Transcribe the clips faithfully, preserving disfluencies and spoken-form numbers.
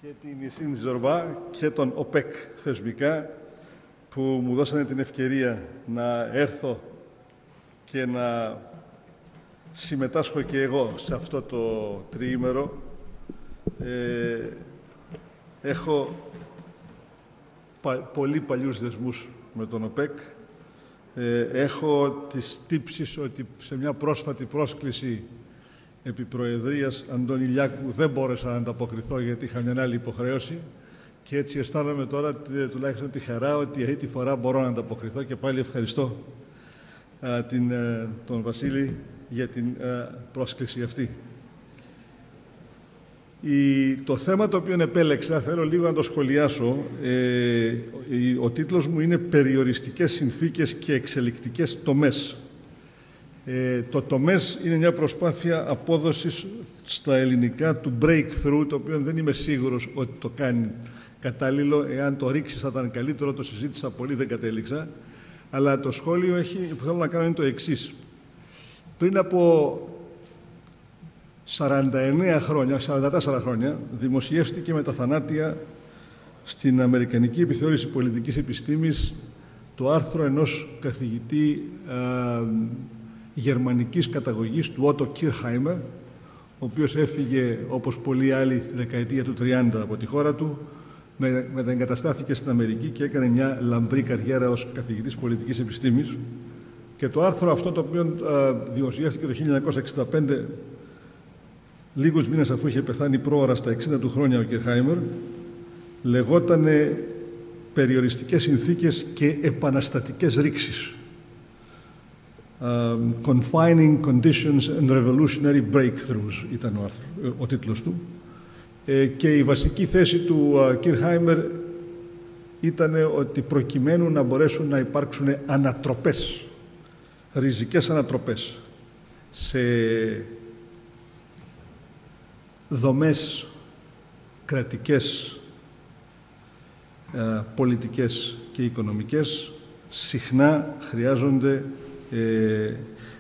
και την Ιεσίνη Ζορμπά και τον ΟΠΕΚ θεσμικά που μου δώσανε την ευκαιρία να έρθω και να συμμετάσχω και εγώ σε αυτό το τριήμερο. Ε, έχω πα, πολύ παλιούς δεσμούς με τον ΟΠΕΚ. Ε, έχω τις τύψεις ότι σε μια πρόσφατη πρόσκληση επί Προεδρίας Αντώνη Λιάκου δεν μπόρεσα να ανταποκριθώ γιατί είχα μια άλλη υποχρέωση και έτσι αισθάνομαι τώρα τουλάχιστον τη χαρά ότι αυτή τη φορά μπορώ να ανταποκριθώ και πάλι ευχαριστώ α, την, α, τον Βασίλη για την α, πρόσκληση αυτή. Η, το θέμα το οποίο επέλεξα, θέλω λίγο να το σχολιάσω. Ε, ο τίτλος μου είναι «Περιοριστικές συνθήκες και εξελικτικές τομές». Ε, το τομές είναι μια προσπάθεια απόδοσης στα ελληνικά του breakthrough, το οποίο δεν είμαι σίγουρος ότι το κάνει κατάλληλο. Εάν το ρίξεις θα ήταν καλύτερο, το συζήτησα πολύ, δεν κατέληξα. Αλλά το σχόλιο έχει, που θέλω να κάνω είναι το εξής. Πριν από σαράντα εννέα χρόνια, σαράντα τέσσερα χρόνια, δημοσιεύτηκε με τα θανάτια στην Αμερικανική Επιθεώρηση Πολιτικής Επιστήμης το άρθρο ενός καθηγητή α, γερμανικής καταγωγής, του Ότο Κίρχαϊμερ, ο οποίος έφυγε, όπως πολλοί άλλοι, τη δεκαετία του τριάντα από τη χώρα του, με, μεταεγκαταστάθηκε στην Αμερική και έκανε μια λαμπρή καριέρα ως καθηγητής πολιτικής επιστήμης. Και το άρθρο αυτό, το οποίο α, δημοσιεύτηκε το χίλια εννιακόσια εξήντα πέντε, λίγους μήνες αφού είχε πεθάνει πρόωρα στα εξήντα του χρόνια ο Κίρχαϊμερ, λεγότανε «Περιοριστικές συνθήκες και επαναστατικές ρήξεις». Uh, Confining Conditions and Revolutionary Breakthroughs ήταν ο, άρθρο, ο τίτλος του. Ε, και η βασική θέση του Κίρχαϊμερ uh, ήταν ότι προκειμένου να μπορέσουν να υπάρξουν ανατροπές, ριζικές ανατροπές σε δομές κρατικές, uh, πολιτικές και οικονομικές, συχνά χρειάζονται Ε,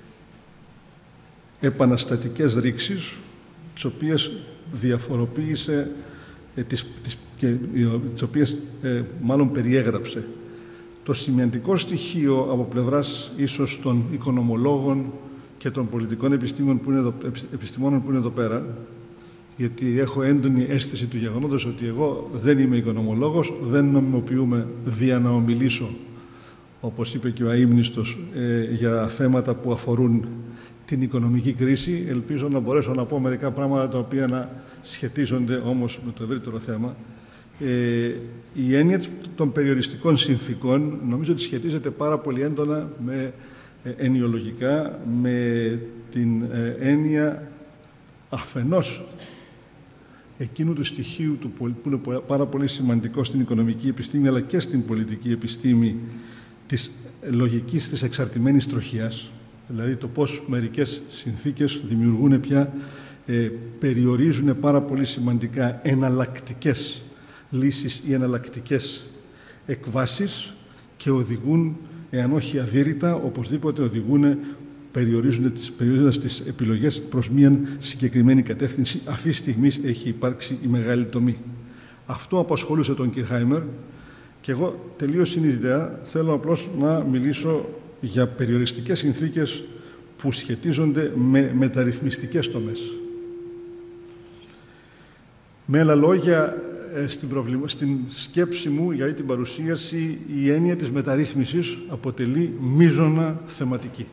επαναστατικές ρήξεις, τις οποίες διαφοροποίησε, ε, τις, τις, και, τις οποίες ε, μάλλον περιέγραψε. Το σημαντικό στοιχείο από πλευράς ίσως των οικονομολόγων και των πολιτικών επιστήμων που είναι εδώ, επιστημόνων που είναι εδώ πέρα, γιατί έχω έντονη αίσθηση του γεγονότος ότι εγώ δεν είμαι οικονομολόγος, δεν νομιμοποιούμε δια να ομιλήσω, όπως είπε και ο αείμνηστος, ε, για θέματα που αφορούν την οικονομική κρίση. Ελπίζω να μπορέσω να πω μερικά πράγματα τα οποία να σχετίζονται όμως με το ευρύτερο θέμα. Ε, η έννοια των περιοριστικών συνθήκων νομίζω ότι σχετίζεται πάρα πολύ έντονα με, ε, ενοιολογικά με την ε, έννοια αφενός εκείνου του στοιχείου του, που είναι πάρα πολύ σημαντικό στην οικονομική επιστήμη αλλά και στην πολιτική επιστήμη, της λογικής της εξαρτημένης τροχιάς, δηλαδή το πώς μερικές συνθήκες δημιουργούν πια, ε, περιορίζουν πάρα πολύ σημαντικά εναλλακτικές λύσεις ή εναλλακτικές εκβάσεις και οδηγούν, εάν όχι αδύρυτα, οπωσδήποτε οδηγούν, περιορίζουν τις, περιορίζοντας τις επιλογές προς μια συγκεκριμένη κατεύθυνση. Αυτή τη στιγμή έχει υπάρξει η μεγάλη τομή. Αυτό απασχολούσε τον Κίρχαϊμερ. Και εγώ τελείως συνειδητά θέλω απλώς να μιλήσω για περιοριστικές συνθήκες που σχετίζονται με μεταρρυθμιστικές τομές. Με άλλα λόγια, στην, προβλημα... στην σκέψη μου για αυτή την παρουσίαση, η έννοια της μεταρρύθμισης αποτελεί μείζωνα θεματική.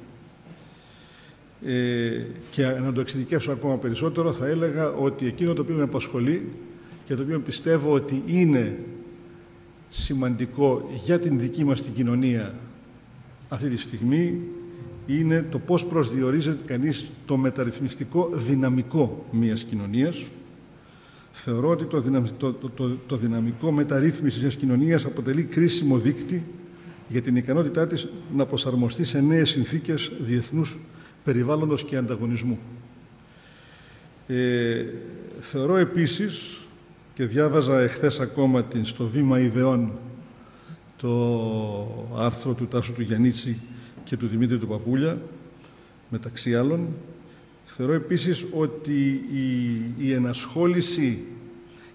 Ε, και να το εξειδικεύσω ακόμα περισσότερο, θα έλεγα ότι εκείνο το οποίο με απασχολεί και το οποίο πιστεύω ότι είναι σημαντικό για την δική μας την κοινωνία αυτή τη στιγμή είναι το πώς προσδιορίζεται κανείς το μεταρρυθμιστικό δυναμικό μιας κοινωνίας. Θεωρώ ότι το, δυναμ, το, το, το, το δυναμικό μεταρρύθμισης μιας κοινωνίας αποτελεί κρίσιμο δείκτη για την ικανότητά της να προσαρμοστεί σε νέες συνθήκες διεθνούς περιβάλλοντος και ανταγωνισμού. Ε, θεωρώ επίσης, και διάβαζα εχθές ακόμα την, στο Βήμα Ιδεών το άρθρο του Τάσου του Γιαννίτση και του Δημήτρη του Παπούλια, μεταξύ άλλων, θεωρώ επίσης ότι η, η ενασχόληση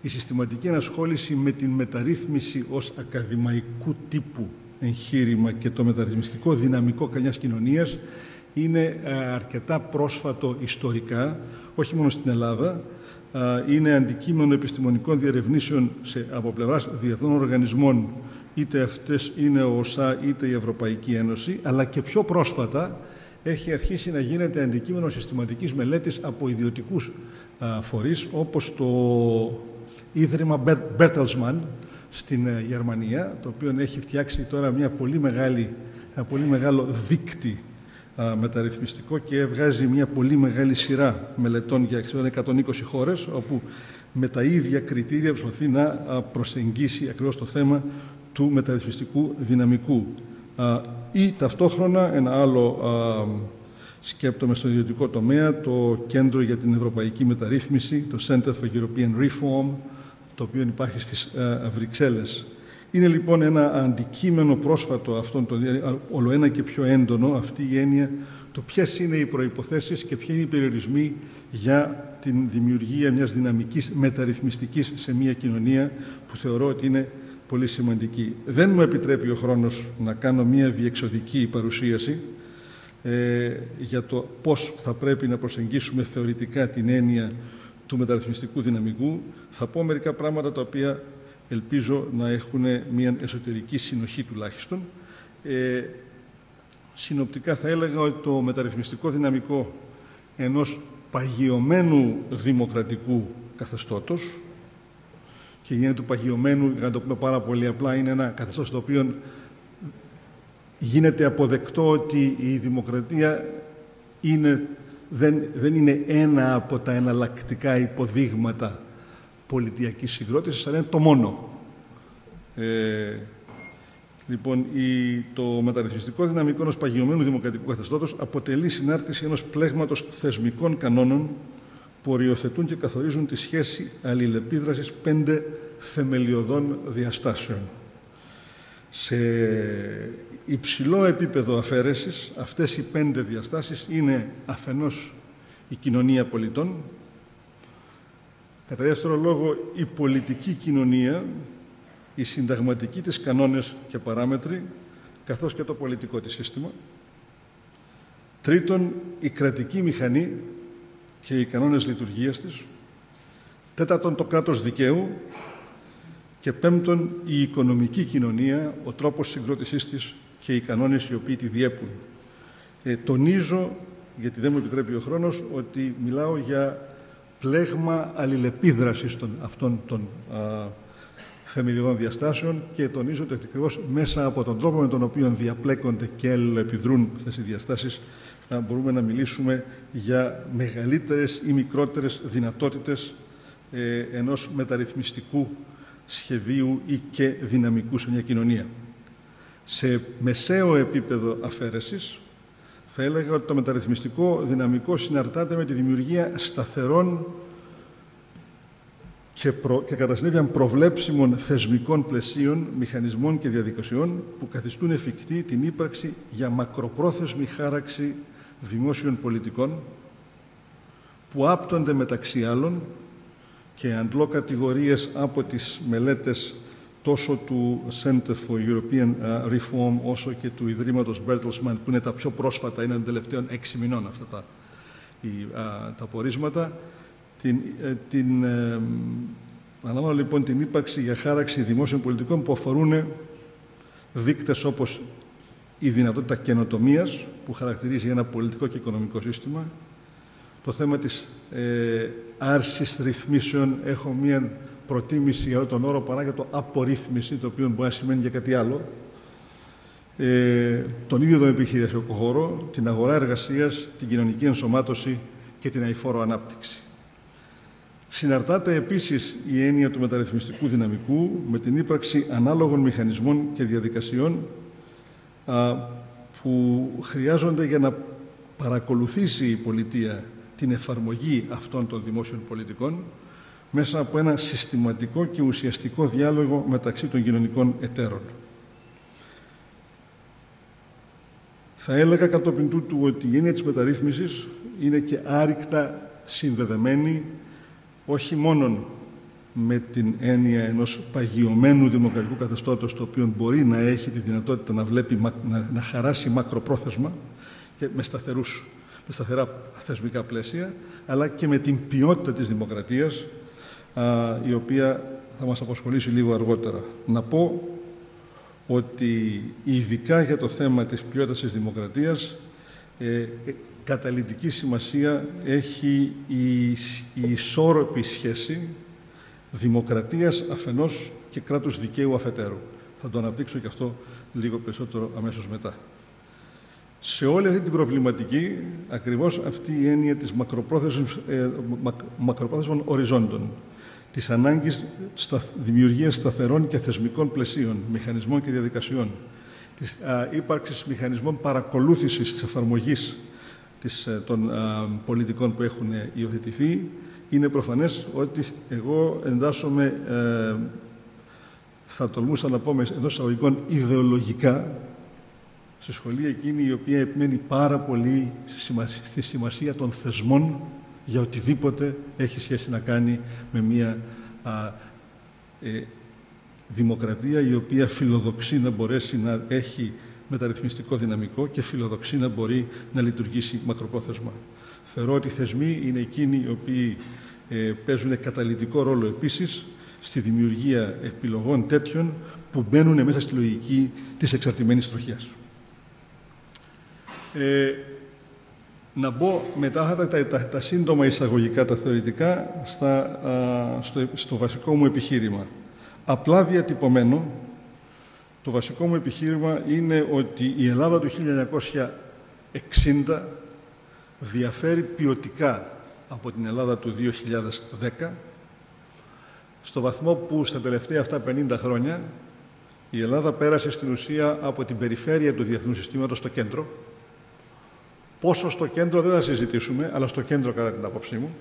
η συστηματική ενασχόληση με την μεταρρύθμιση ως ακαδημαϊκού τύπου εγχείρημα και το μεταρρυθμιστικό δυναμικό κανιάς κοινωνίας είναι αρκετά πρόσφατο ιστορικά, όχι μόνο στην Ελλάδα, είναι αντικείμενο επιστημονικών διερευνήσεων σε, από πλευράς διεθνών οργανισμών, είτε αυτές είναι ο ΟΣΑ είτε η Ευρωπαϊκή Ένωση, αλλά και πιο πρόσφατα έχει αρχίσει να γίνεται αντικείμενο συστηματικής μελέτης από ιδιωτικούς α, φορείς, όπως το Ίδρυμα Bertelsmann στην uh, Γερμανία, το οποίο έχει φτιάξει τώρα μια πολύ μεγάλη, ένα πολύ μεγάλο δίκτυ α, μεταρρυθμιστικό και βγάζει μια πολύ μεγάλη σειρά μελετών για εκατόν είκοσι χώρες, όπου με τα ίδια κριτήρια προσπαθεί να προσεγγίσει ακριβώς το θέμα του μεταρρυθμιστικού δυναμικού. Α, ή ταυτόχρονα ένα άλλο α, σκέπτομαι στο ιδιωτικό τομέα, το Κέντρο για την Ευρωπαϊκή Μεταρρύθμιση, το Center for European Reform, το οποίο υπάρχει στις α, Βρυξέλλες. Είναι λοιπόν ένα αντικείμενο πρόσφατο αυτόν το ολοένα και πιο έντονο αυτή η έννοια το ποιες είναι οι προϋποθέσεις και ποιοι είναι οι περιορισμοί για την δημιουργία μιας δυναμικής μεταρρυθμιστικής σε μια κοινωνία που θεωρώ ότι είναι πολύ σημαντική. Δεν μου επιτρέπει ο χρόνος να κάνω μια διεξοδική παρουσίαση ε, για το πώς θα πρέπει να προσεγγίσουμε θεωρητικά την έννοια του μεταρρυθμιστικού δυναμικού. Θα πω μερικά πράγματα τα οποία ελπίζω να έχουν μια εσωτερική συνοχή τουλάχιστον. Ε, συνοπτικά θα έλεγα ότι το μεταρρυθμιστικό δυναμικό ενός παγιωμένου δημοκρατικού καθεστώτος, και γίνεται του παγιωμένου, για να το πούμε πάρα πολύ απλά, είναι ένα καθεστώς το οποίο γίνεται αποδεκτό ότι η δημοκρατία είναι, δεν, δεν είναι ένα από τα εναλλακτικά υποδείγματα πολιτιακής συγκρότησης, αλλά είναι το μόνο. Ε, λοιπόν, η, το μεταρρυθμιστικό δυναμικό ενός παγιωμένου δημοκρατικού καθεστώτος αποτελεί συνάρτηση ενός πλέγματος θεσμικών κανόνων που οριοθετούν και καθορίζουν τη σχέση αλληλεπίδρασης πέντε θεμελιωδών διαστάσεων. Σε υψηλό επίπεδο αφαίρεσης, αυτές οι πέντε διαστάσεις είναι αφενός η κοινωνία πολιτών, κατά δεύτερο λόγο η πολιτική κοινωνία, οι συνταγματικοί της κανόνες και παράμετροι, καθώς και το πολιτικό της σύστημα. Τρίτον, η κρατική μηχανή και οι κανόνες λειτουργίας της. Τέταρτον, το κράτος δικαίου. Και πέμπτον, η οικονομική κοινωνία, ο τρόπος συγκρότησής της και οι κανόνες οι οποίοι τη διέπουν. Ε, τονίζω, γιατί δεν μου επιτρέπει ο χρόνος, ότι μιλάω για πλέγμα αλληλεπίδρασης των, αυτών των α, θεμελιωδών διαστάσεων και τονίζω ότι ακριβώς μέσα από τον τρόπο με τον οποίο διαπλέκονται και αλληλεπιδρούν αυτές οι διαστάσεις μπορούμε να μιλήσουμε για μεγαλύτερες ή μικρότερες δυνατότητες ε, ενός μεταρρυθμιστικού σχεδίου ή και δυναμικού σε μια κοινωνία. Σε μεσαίο επίπεδο αφαίρεσης θα έλεγα ότι το μεταρρυθμιστικό δυναμικό συναρτάται με τη δημιουργία σταθερών και, προ... και κατά συνέπεια προβλέψιμων θεσμικών πλαισίων, μηχανισμών και διαδικασιών που καθιστούν εφικτή την ύπαρξη για μακροπρόθεσμη χάραξη δημόσιων πολιτικών που άπτονται μεταξύ άλλων και αντλώ κατηγορίες από τις μελέτες τόσο του Center for European Reform όσο και του Ιδρύματος Bertelsmann, που είναι τα πιο πρόσφατα, είναι των τελευταίων έξι μηνών αυτά τα, η, α, τα πορίσματα. Την, ε, την, ε, αναλαμβάνω λοιπόν την ύπαρξη για χάραξη δημόσιων πολιτικών που αφορούν δείκτες όπως η δυνατότητα καινοτομίας που χαρακτηρίζει ένα πολιτικό και οικονομικό σύστημα, το θέμα της ε, άρσης ρυθμίσεων. Έχω μία προτίμηση για τον όρο παρά για το απορρίθμιση, το οποίο μπορεί να σημαίνει για κάτι άλλο. Ε, τον ίδιο τον επιχειρησιακό χώρο, την αγορά εργασίας, την κοινωνική ενσωμάτωση και την αειφόρο ανάπτυξη. Συναρτάται επίσης η έννοια του μεταρρυθμιστικού δυναμικού με την ύπαρξη ανάλογων μηχανισμών και διαδικασιών α, που χρειάζονται για να παρακολουθήσει η πολιτεία την εφαρμογή αυτών των δημόσιων πολιτικών μέσα από ένα συστηματικό και ουσιαστικό διάλογο μεταξύ των κοινωνικών εταίρων. Θα έλεγα κατόπιν τούτου ότι η έννοια της μεταρρύθμισης είναι και άρρηκτα συνδεδεμένη όχι μόνον με την έννοια ενός παγιωμένου δημοκρατικού καθεστώτος, το οποίο μπορεί να έχει τη δυνατότητα να, βλέπει, να, να χαράσει μακροπρόθεσμα και με, σταθερούς, με σταθερά θεσμικά πλαίσια, αλλά και με την ποιότητα της δημοκρατίας, α, η οποία θα μας απασχολήσει λίγο αργότερα. Να πω ότι ειδικά για το θέμα της ποιότητας της δημοκρατίας, ε, καταλυτική σημασία έχει η, η ισόρροπη σχέση δημοκρατίας αφενός και κράτους δικαίου αφετέρου. Θα το αναπτύξω και αυτό λίγο περισσότερο αμέσως μετά. Σε όλη αυτή την προβληματική, ακριβώς αυτή η έννοια της μακροπρόθεσμων, ε, μακροπρόθεσμων οριζόντων, της ανάγκης στα, δημιουργίας σταθερών και θεσμικών πλαισίων, μηχανισμών και διαδικασιών, της α, ύπαρξης μηχανισμών παρακολούθησης της εφαρμογής της, των α, πολιτικών που έχουν υιοθετηθεί, είναι προφανές ότι εγώ εντάσσομαι, ε, θα τολμούσα να πω εντός εισαγωγικών, ιδεολογικά, στη σχολή εκείνη η οποία επιμένει πάρα πολύ στη σημασία των θεσμών για οτιδήποτε έχει σχέση να κάνει με μια α, ε, δημοκρατία η οποία φιλοδοξεί να μπορέσει να έχει μεταρρυθμιστικό δυναμικό και φιλοδοξεί να μπορεί να λειτουργήσει μακροπρόθεσμα. Θεωρώ ότι οι θεσμοί είναι εκείνοι οι οποίοι ε, παίζουν καταλυτικό ρόλο επίσης στη δημιουργία επιλογών τέτοιων που μπαίνουν μέσα στη λογική της εξαρτημένης τροχιάς. Ε, να μπω μετά τα, τα, τα, τα σύντομα εισαγωγικά, τα θεωρητικά, στα, α, στο, στο βασικό μου επιχείρημα. Απλά διατυπωμένο, το βασικό μου επιχείρημα είναι ότι η Ελλάδα του χίλια εννιακόσια εξήντα διαφέρει ποιοτικά από την Ελλάδα του δύο χιλιάδες δέκα, στο βαθμό που στα τελευταία αυτά πενήντα χρόνια η Ελλάδα πέρασε στην ουσία από την περιφέρεια του διεθνούς συστήματος στο κέντρο. Πόσο στο κέντρο δεν θα συζητήσουμε, αλλά στο κέντρο κατά την άποψή μου.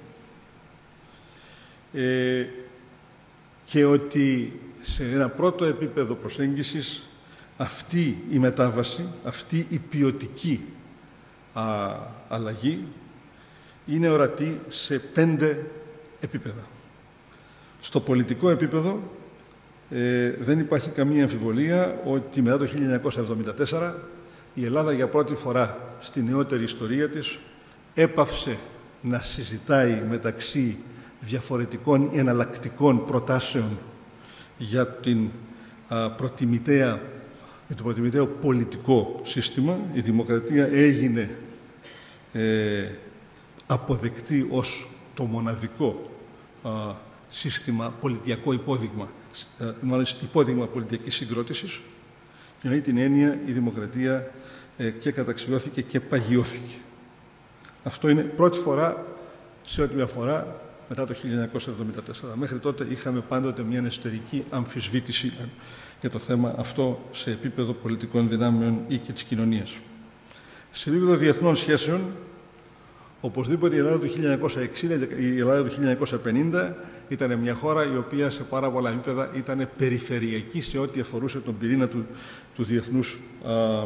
Ε, και ότι σε ένα πρώτο επίπεδο προσέγγισης αυτή η μετάβαση, αυτή η ποιοτική α, αλλαγή είναι ορατή σε πέντε επίπεδα. Στο πολιτικό επίπεδο ε, δεν υπάρχει καμία αμφιβολία ότι μετά το χίλια εννιακόσια εβδομήντα τέσσερα η Ελλάδα για πρώτη φορά στη νεότερη ιστορία της έπαυσε να συζητάει μεταξύ διαφορετικών εναλλακτικών προτάσεων για, την, α, προτιμητέα, για το προτιμητέο πολιτικό σύστημα. Η δημοκρατία έγινε ε, αποδεκτή ως το μοναδικό α, σύστημα, πολιτιακό υπόδειγμα, α, μάλλον υπόδειγμα πολιτικής συγκρότησης. Και με αυτή την έννοια η δημοκρατία ε, και καταξιώθηκε και παγιώθηκε. Αυτό είναι πρώτη φορά σε ό,τι με αφορά μετά το χίλια εννιακόσια εβδομήντα τέσσερα. Μέχρι τότε είχαμε πάντοτε μια εσωτερική αμφισβήτηση για το θέμα αυτό σε επίπεδο πολιτικών δυνάμεων ή και της κοινωνίας. Σε επίπεδο διεθνών σχέσεων, οπωσδήποτε η Ελλάδα του χίλια εννιακόσια εξήντα, η Ελλάδα του χίλια εννιακόσια πενήντα ήταν μια χώρα η οποία σε πάρα πολλά επίπεδα ήταν περιφερειακή σε ό,τι αφορούσε τον πυρήνα του, του διεθνούς, α,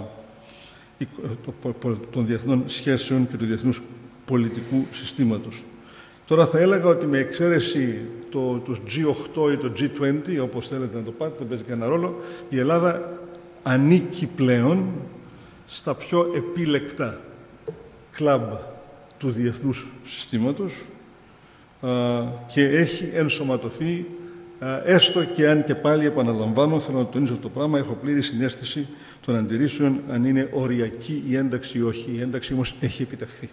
των διεθνών σχέσεων και του διεθνούς πολιτικού συστήματος. Τώρα θα έλεγα ότι με εξαίρεση το, το τζι οκτώ ή το τζι είκοσι, όπως θέλετε να το πάτε, δεν παίζει κανένα ρόλο, η Ελλάδα ανήκει πλέον στα πιο επίλεκτα κλαμπ του διεθνούς συστήματος α, και έχει ενσωματωθεί, α, έστω και αν και πάλι επαναλαμβάνω, θέλω να τονίσω αυτό το πράγμα, έχω πλήρη συναίσθηση των αντιρρήσεων αν είναι οριακή η ένταξη ή όχι. Η ένταξη όμως έχει επιτευχθεί.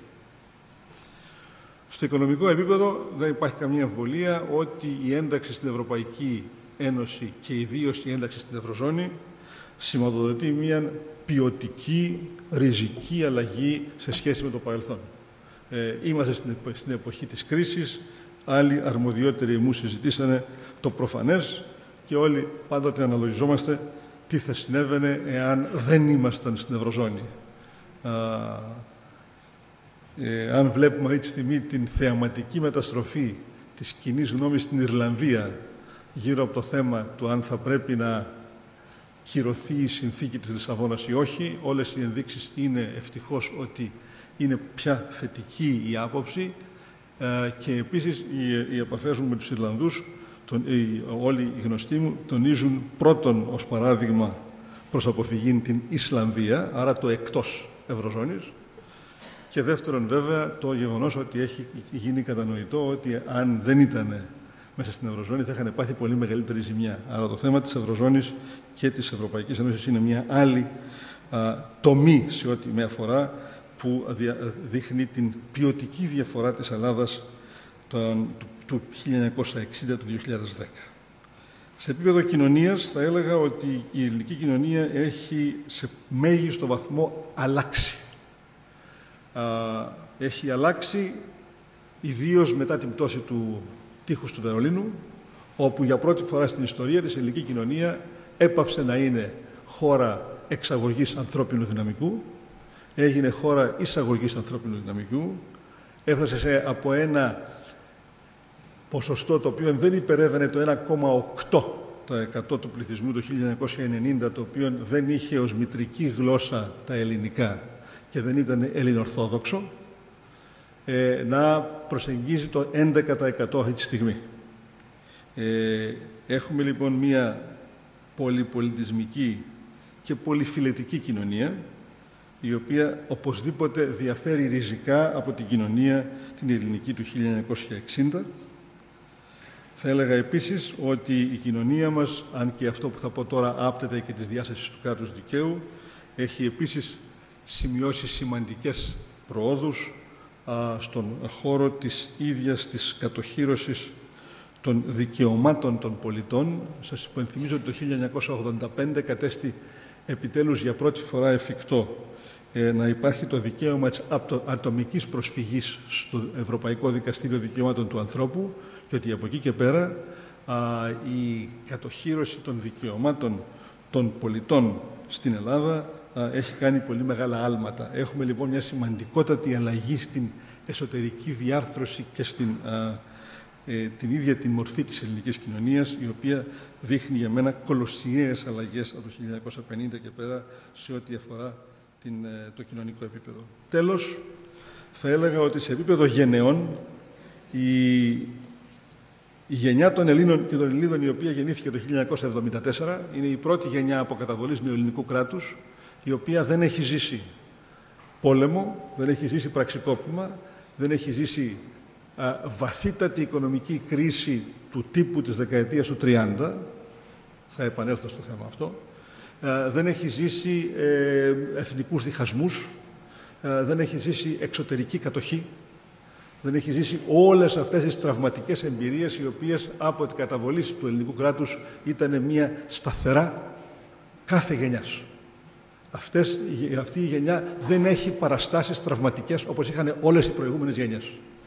Στο οικονομικό επίπεδο δεν υπάρχει καμία αμφιβολία ότι η ένταξη στην Ευρωπαϊκή Ένωση και ιδίως η ένταξη στην Ευρωζώνη σηματοδοτεί μια ποιοτική, ριζική αλλαγή σε σχέση με το παρελθόν. Ε, είμαστε στην, στην εποχή της κρίσης, άλλοι αρμοδιότεροι μου συζητήσανε το προφανές και όλοι πάντοτε αναλογιζόμαστε τι θα συνέβαινε εάν δεν ήμασταν στην Ευρωζώνη. Α, Ε, αν βλέπουμε αυτή τη στιγμή την θεαματική μεταστροφή της κοινής γνώμης στην Ιρλανδία γύρω από το θέμα του αν θα πρέπει να κυρωθεί η συνθήκη της Λισαβόνας ή όχι, όλες οι ενδείξεις είναι ευτυχώς ότι είναι πια θετική η άποψη ε, και επίσης οι, οι επαφές μου με τους Ιρλανδούς το τον, οι, όλοι οι γνωστοί μου τονίζουν πρώτον ως παράδειγμα προς αποφυγή την Ισλανδία, άρα το εκτός Ευρωζώνης, και δεύτερον βέβαια το γεγονός ότι έχει γίνει κατανοητό ότι αν δεν ήταν μέσα στην Ευρωζώνη θα είχαν πάθει πολύ μεγαλύτερη ζημιά. Άρα το θέμα της Ευρωζώνης και της Ευρωπαϊκής Ένωσης είναι μια άλλη α, τομή σε ό,τι με αφορά, που δείχνει την ποιοτική διαφορά της Ελλάδας τον, του, του χίλια εννιακόσια εξήντα του δύο χιλιάδες δέκα. Σε επίπεδο κοινωνίας θα έλεγα ότι η ελληνική κοινωνία έχει σε μέγιστο βαθμό αλλάξει. Α, έχει αλλάξει ιδίως μετά την πτώση του τείχους του Βερολίνου, όπου για πρώτη φορά στην ιστορία της η ελληνική κοινωνία έπαυσε να είναι χώρα εξαγωγής ανθρώπινου δυναμικού, έγινε χώρα εισαγωγής ανθρώπινου δυναμικού, έφτασε σε, από ένα ποσοστό το οποίο δεν υπερεύαινε το ένα κόμμα οκτώ τοις εκατό του πληθυσμού το χίλια εννιακόσια ενενήντα, το οποίο δεν είχε ως μητρική γλώσσα τα ελληνικά και δεν ήταν ελληνορθόδοξο, ε, να προσεγγίζει το έντεκα τοις εκατό αυτή τη στιγμή. Ε, έχουμε λοιπόν μία πολυπολιτισμική και πολυφιλετική κοινωνία, η οποία οπωσδήποτε διαφέρει ριζικά από την κοινωνία την ελληνική του χίλια εννιακόσια εξήντα. Θα έλεγα επίσης ότι η κοινωνία μας, αν και αυτό που θα πω τώρα άπτεται και της διάστασης του κράτους δικαίου, έχει επίσης σημειώσει σημαντικές προόδους α, στον χώρο της ίδιας της κατοχύρωσης των δικαιωμάτων των πολιτών. Σας υπενθυμίζω ότι το χίλια εννιακόσια ογδόντα πέντε κατέστη επιτέλους για πρώτη φορά εφικτό ε, να υπάρχει το δικαίωμα της ατομικής προσφυγής στο Ευρωπαϊκό Δικαστήριο Δικαιωμάτων του Ανθρώπου, και ότι από εκεί και πέρα α, η κατοχύρωση των δικαιωμάτων των πολιτών στην Ελλάδα α, έχει κάνει πολύ μεγάλα άλματα. Έχουμε λοιπόν μια σημαντικότατη αλλαγή στην εσωτερική διάρθρωση και στην, α, ε, την ίδια την μορφή της ελληνικής κοινωνίας, η οποία δείχνει για μένα κολοσιαίες αλλαγές από το χίλια εννιακόσια πενήντα και πέρα σε ό,τι αφορά την, το κοινωνικό επίπεδο. Τέλος, θα έλεγα ότι σε επίπεδο γενεών η, η γενιά των Ελλήνων και των Ελληνίδων, η οποία γεννήθηκε το χίλια εννιακόσια εβδομήντα τέσσερα, είναι η πρώτη γενιά αποκαταβολής νεοελληνικού κράτους, η οποία δεν έχει ζήσει πόλεμο, δεν έχει ζήσει πραξικόπημα, δεν έχει ζήσει α, βαθύτατη οικονομική κρίση του τύπου της δεκαετίας του τριάντα, θα επανέλθω στο θέμα αυτό, α, δεν έχει ζήσει ε, εθνικούς διχασμούς, α, δεν έχει ζήσει εξωτερική κατοχή, δεν έχει ζήσει όλες αυτές τις τραυματικές εμπειρίες, οι οποίες από την καταβολή του ελληνικού κράτους ήταν μια σταθερά κάθε γενιάς. Αυτές, αυτή η γενιά δεν έχει παραστάσεις τραυματικές όπως είχαν όλες οι προηγούμενες γενιές.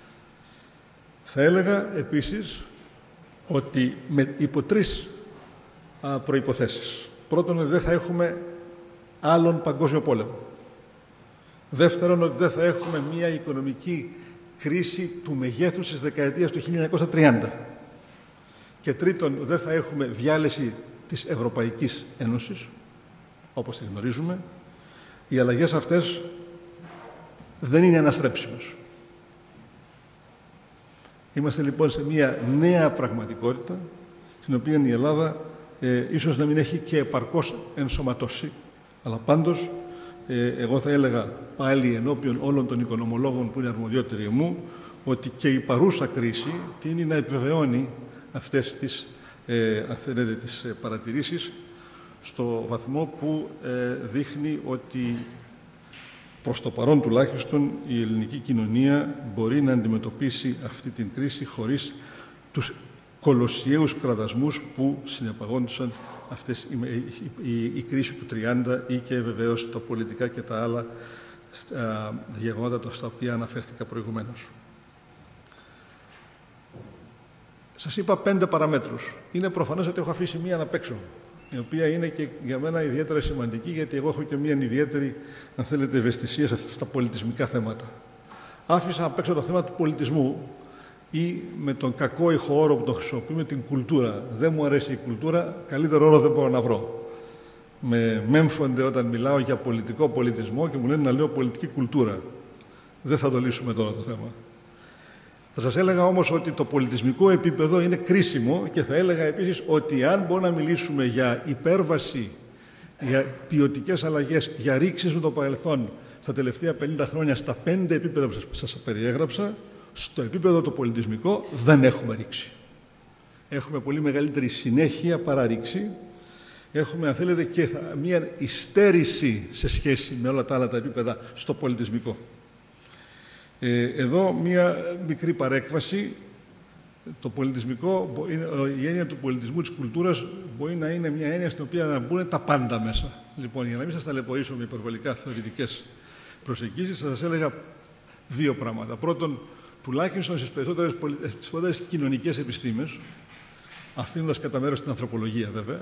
Θα έλεγα επίσης ότι με, υπό τρεις α, προϋποθέσεις. Πρώτον, ότι δεν θα έχουμε άλλον παγκόσμιο πόλεμο. Δεύτερον, ότι δεν θα έχουμε μια οικονομική κρίση του μεγέθους της δεκαετίας του χίλια εννιακόσια τριάντα. Και τρίτον, δεν θα έχουμε διάλυση της Ευρωπαϊκής Ένωσης, όπως τη γνωρίζουμε. Οι αλλαγές αυτές δεν είναι αναστρέψιμες. Είμαστε λοιπόν σε μια νέα πραγματικότητα, την οποία η Ελλάδα ε, ίσως να μην έχει και επαρκώς ενσωματώσει. Αλλά πάντως, ε, εγώ θα έλεγα πάλι ενώπιον όλων των οικονομολόγων που είναι αρμοδιότεροι μου, ότι και η παρούσα κρίση τείνει να επιβεβαιώνει αυτές τις, ε, αν θέλετε, τις παρατηρήσεις, στο βαθμό που ε, δείχνει ότι προς το παρόν τουλάχιστον η ελληνική κοινωνία μπορεί να αντιμετωπίσει αυτή την κρίση χωρίς τους κολοσιαίους κραδασμούς που συνεπαγόντουσαν αυτές η, η, η, η κρίση του τριάντα ή και βεβαίως τα πολιτικά και τα άλλα α, γεγονότα στα οποία αναφέρθηκα προηγουμένως. Σας είπα πέντε παραμέτρους. Είναι προφανές ότι έχω αφήσει μία να παίξω, η οποία είναι και για μένα ιδιαίτερα σημαντική, γιατί εγώ έχω και μία ιδιαίτερη, αν θέλετε, ευαισθησία στα πολιτισμικά θέματα. Άφησα να παίξω το θέμα του πολιτισμού ή με τον κακό ηχοόρο που το χρησιμοποιούμε, την κουλτούρα. Δεν μου αρέσει η κουλτούρα, καλύτερο όρο δεν μπορώ να βρω. Με μέμφονται όταν μιλάω για πολιτικό πολιτισμό και μου λένε να λέω πολιτική κουλτούρα. Δεν θα το λύσουμε τώρα το θέμα. Θα σας έλεγα όμως ότι το πολιτισμικό επίπεδο είναι κρίσιμο και θα έλεγα επίσης ότι αν μπορούμε να μιλήσουμε για υπέρβαση, για ποιοτικές αλλαγές, για ρήξεις με το παρελθόν στα τελευταία πενήντα χρόνια στα πέντε επίπεδα που σας περιέγραψα, στο επίπεδο το πολιτισμικό δεν έχουμε ρήξη. Έχουμε πολύ μεγαλύτερη συνέχεια παρά ρήξη. Έχουμε, αν θέλετε, και μια υστέρηση σε σχέση με όλα τα άλλα τα επίπεδα στο πολιτισμικό. Ε, εδώ μια μικρή παρέκβαση. Το πολιτισμικό, η έννοια του πολιτισμού, της κουλτούρας, μπορεί να είναι μια έννοια στην οποία να μπουν τα πάντα μέσα. Λοιπόν, για να μην σας ταλαιπωρήσω με υπερβολικά θεωρητικές προσεγγίσεις, θα σας έλεγα δύο πράγματα. Πρώτον, τουλάχιστον στις περισσότερες, στις περισσότερες κοινωνικές επιστήμες, αφήνοντας κατά μέρος την ανθρωπολογία βέβαια,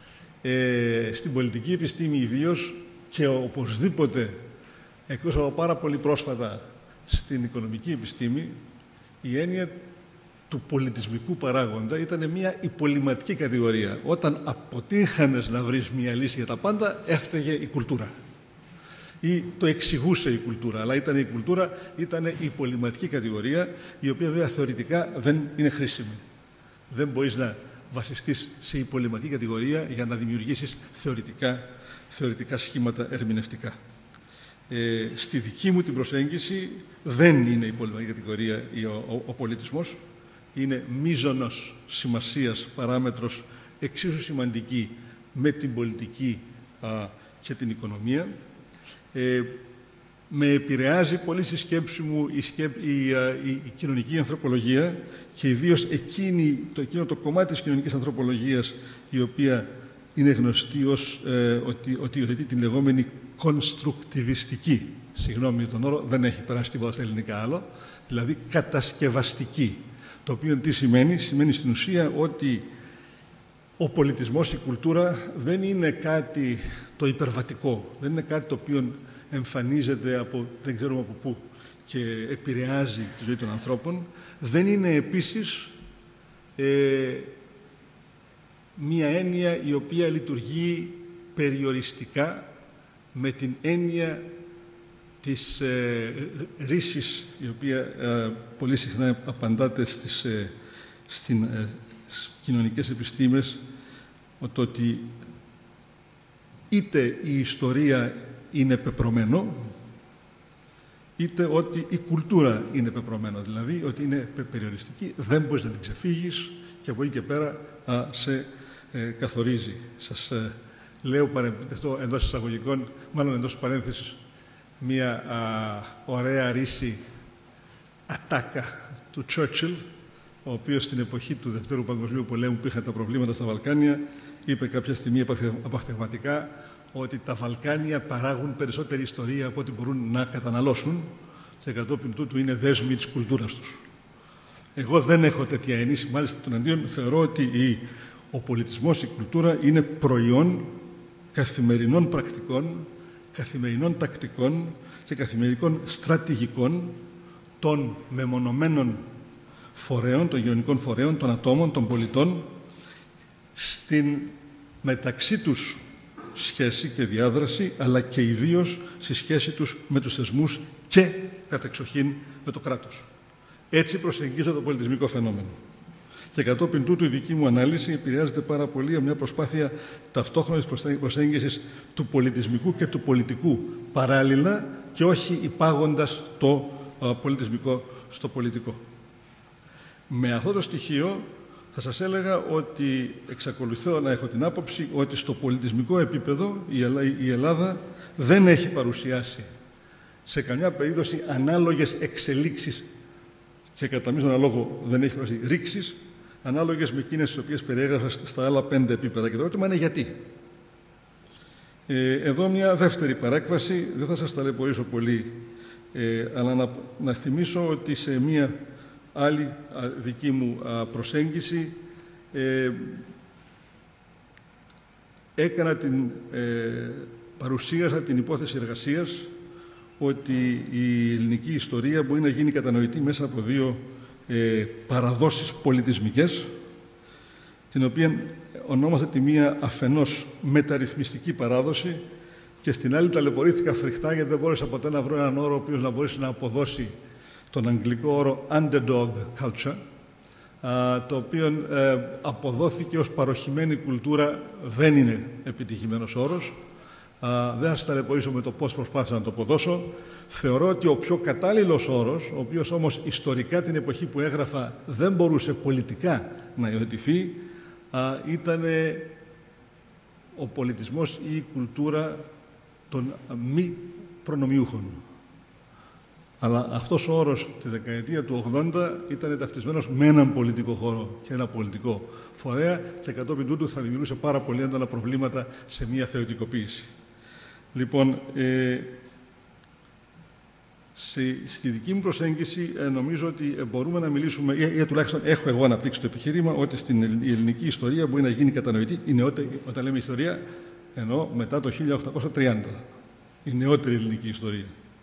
ε, στην πολιτική επιστήμη ιδίως και οπωσδήποτε, εκτός από πάρα πολύ πρόσφατα στην οικονομική επιστήμη, η έννοια του πολιτισμικού παράγοντα ήταν μια υπολειμματική κατηγορία. Όταν αποτύχανες να βρεις μια λύση για τα πάντα, έφταιγε η κουλτούρα. Ή το εξηγούσε η κουλτούρα, αλλά ήταν η κουλτούρα ήταν η υπολειμματική κατηγορία, η οποία βέβαια θεωρητικά δεν είναι χρήσιμη. Δεν μπορείς να βασιστείς σε υπολειμματική κατηγορία για να δημιουργήσεις θεωρητικά, θεωρητικά σχήματα ερμηνευτικά. Ε, στη δική μου την προσέγγιση δεν είναι υπολειμματική κατηγορία ο, ο, ο πολιτισμός. Είναι μείζωνος σημασίας παράμετρος εξίσου σημαντική με την πολιτική α, και την οικονομία. Ε, με επηρεάζει πολύ στη σκέψη μου η, σκέπ, η, α, η, η κοινωνική ανθρωπολογία και ιδίως εκείνη, το, εκείνο το κομμάτι της κοινωνικής ανθρωπολογίας η οποία είναι γνωστή ως ε, ότι, ότι υιοθετεί την λεγόμενη κονστρουκτιβιστική, συγγνώμη τον όρο, δεν έχει περάσει τίποτα στα ελληνικά άλλο, δηλαδή κατασκευαστική. Το οποίο τι σημαίνει? Σημαίνει στην ουσία ότι ο πολιτισμός, η κουλτούρα δεν είναι κάτι το υπερβατικό, δεν είναι κάτι το οποίο εμφανίζεται από δεν ξέρουμε από πού και επηρεάζει τη ζωή των ανθρώπων. Δεν είναι επίσης ε, μία έννοια η οποία λειτουργεί περιοριστικά με την έννοια της ε, ρήσης, η οποία ε, πολύ συχνά απαντάται στις, ε, στην, ε, στις κοινωνικές επιστήμες, ότι είτε η ιστορία είναι πεπρωμένο, είτε ότι η κουλτούρα είναι πεπρωμένο, δηλαδή ότι είναι περιοριστική, δεν μπορείς να την ξεφύγεις και από εκεί και πέρα α, σε ε, καθορίζει. Σας ε, λέω παρεμπιπτευτό εντός εισαγωγικών, μάλλον εντός παρένθεσης, μία α, ωραία ρίση ατάκα του Churchill, ο οποίος στην εποχή του Δευτέρου Παγκοσμίου Πολέμου που είχαν τα προβλήματα στα Βαλκάνια, είπε κάποια στιγμή απαθεματικά ότι τα Βαλκάνια παράγουν περισσότερη ιστορία από ό,τι μπορούν να καταναλώσουν και κατόπιν τούτου είναι δέσμοι της κουλτούρας τους. Εγώ δεν έχω τέτοια έννοια, μάλιστα τον αντίον θεωρώ ότι η, ο πολιτισμός, η κουλτούρα είναι προϊόν καθημερινών πρακτικών, καθημερινών τακτικών και καθημερινών στρατηγικών των μεμονωμένων φορέων, των κοινωνικών φορέων, των ατόμων, των πολιτών, στην μεταξύ τους σχέση και διάδραση, αλλά και ιδίως στη σχέση τους με τους θεσμούς και κατεξοχήν με το κράτος. Έτσι προσεγγίζω το πολιτισμικό φαινόμενο. Και κατόπιν τούτου η δική μου ανάλυση επηρεάζεται πάρα πολύ από μια προσπάθεια ταυτόχρονης προσέγγισης του πολιτισμικού και του πολιτικού παράλληλα και όχι υπάγοντας το α, πολιτισμικό στο πολιτικό. Με αυτό το στοιχείο θα σας έλεγα ότι εξακολουθώ να έχω την άποψη ότι στο πολιτισμικό επίπεδο η Ελλάδα δεν έχει παρουσιάσει σε καμιά περίπτωση ανάλογες εξελίξεις και κατά μείζωνα λόγο δεν έχει παρουσιάσει ρήξεις ανάλογες με εκείνες τις οποίες περιέγραψα στα άλλα πέντε επίπεδα. Και το ερώτημα είναι γιατί. Ε, εδώ μια δεύτερη παράκβαση, δεν θα σας ταλαιπωρήσω πολύ, ε, αλλά να, να θυμίσω ότι σε μια άλλη α, δική μου α, προσέγγιση ε, έκανα την, ε, παρουσίασα την υπόθεση εργασίας ότι η ελληνική ιστορία μπορεί να γίνει κατανοητή μέσα από δύο ε, παραδόσεις πολιτισμικές, την οποία ονόμασα τη μία αφενός μεταρρυθμιστική παράδοση και στην άλλη ταλαιπωρήθηκα φρικτά γιατί δεν μπόρεσα ποτέ να βρω έναν όρο ο οποίος να μπορέσει να αποδώσει τον αγγλικό όρο underdog culture, το οποίο αποδόθηκε ως παροχημένη κουλτούρα, δεν είναι επιτυχημένος όρος. Δεν θα σας ταλαιπωρήσω με το πώς προσπάθησα να το αποδώσω. Θεωρώ ότι ο πιο κατάλληλος όρος, ο οποίος όμως ιστορικά την εποχή που έγραφα δεν μπορούσε πολιτικά να υιοθετηθεί, ήταν ο πολιτισμός ή η κουλτούρα των μη προνομιούχων. Αλλά αυτός ο όρος τη δεκαετία του ογδόντα ήταν ταυτισμένος με έναν πολιτικό χώρο και ένα πολιτικό φορέα και κατόπιν τούτου θα δημιουργούσε πάρα πολύ έντονα προβλήματα σε μια θεωτικοποίηση. Λοιπόν, ε, σε, στη δική μου προσέγγιση ε, νομίζω ότι ε, μπορούμε να μιλήσουμε, ή, ή τουλάχιστον έχω εγώ αναπτύξει το επιχείρημα, ότι στην η ελληνική ιστορία μπορεί να γίνει κατανοητή, η νεότερη, όταν λέμε ιστορία, εννοώ μετά το χίλια οκτακόσια τριάντα, η νεότερη ελληνική ιστορία.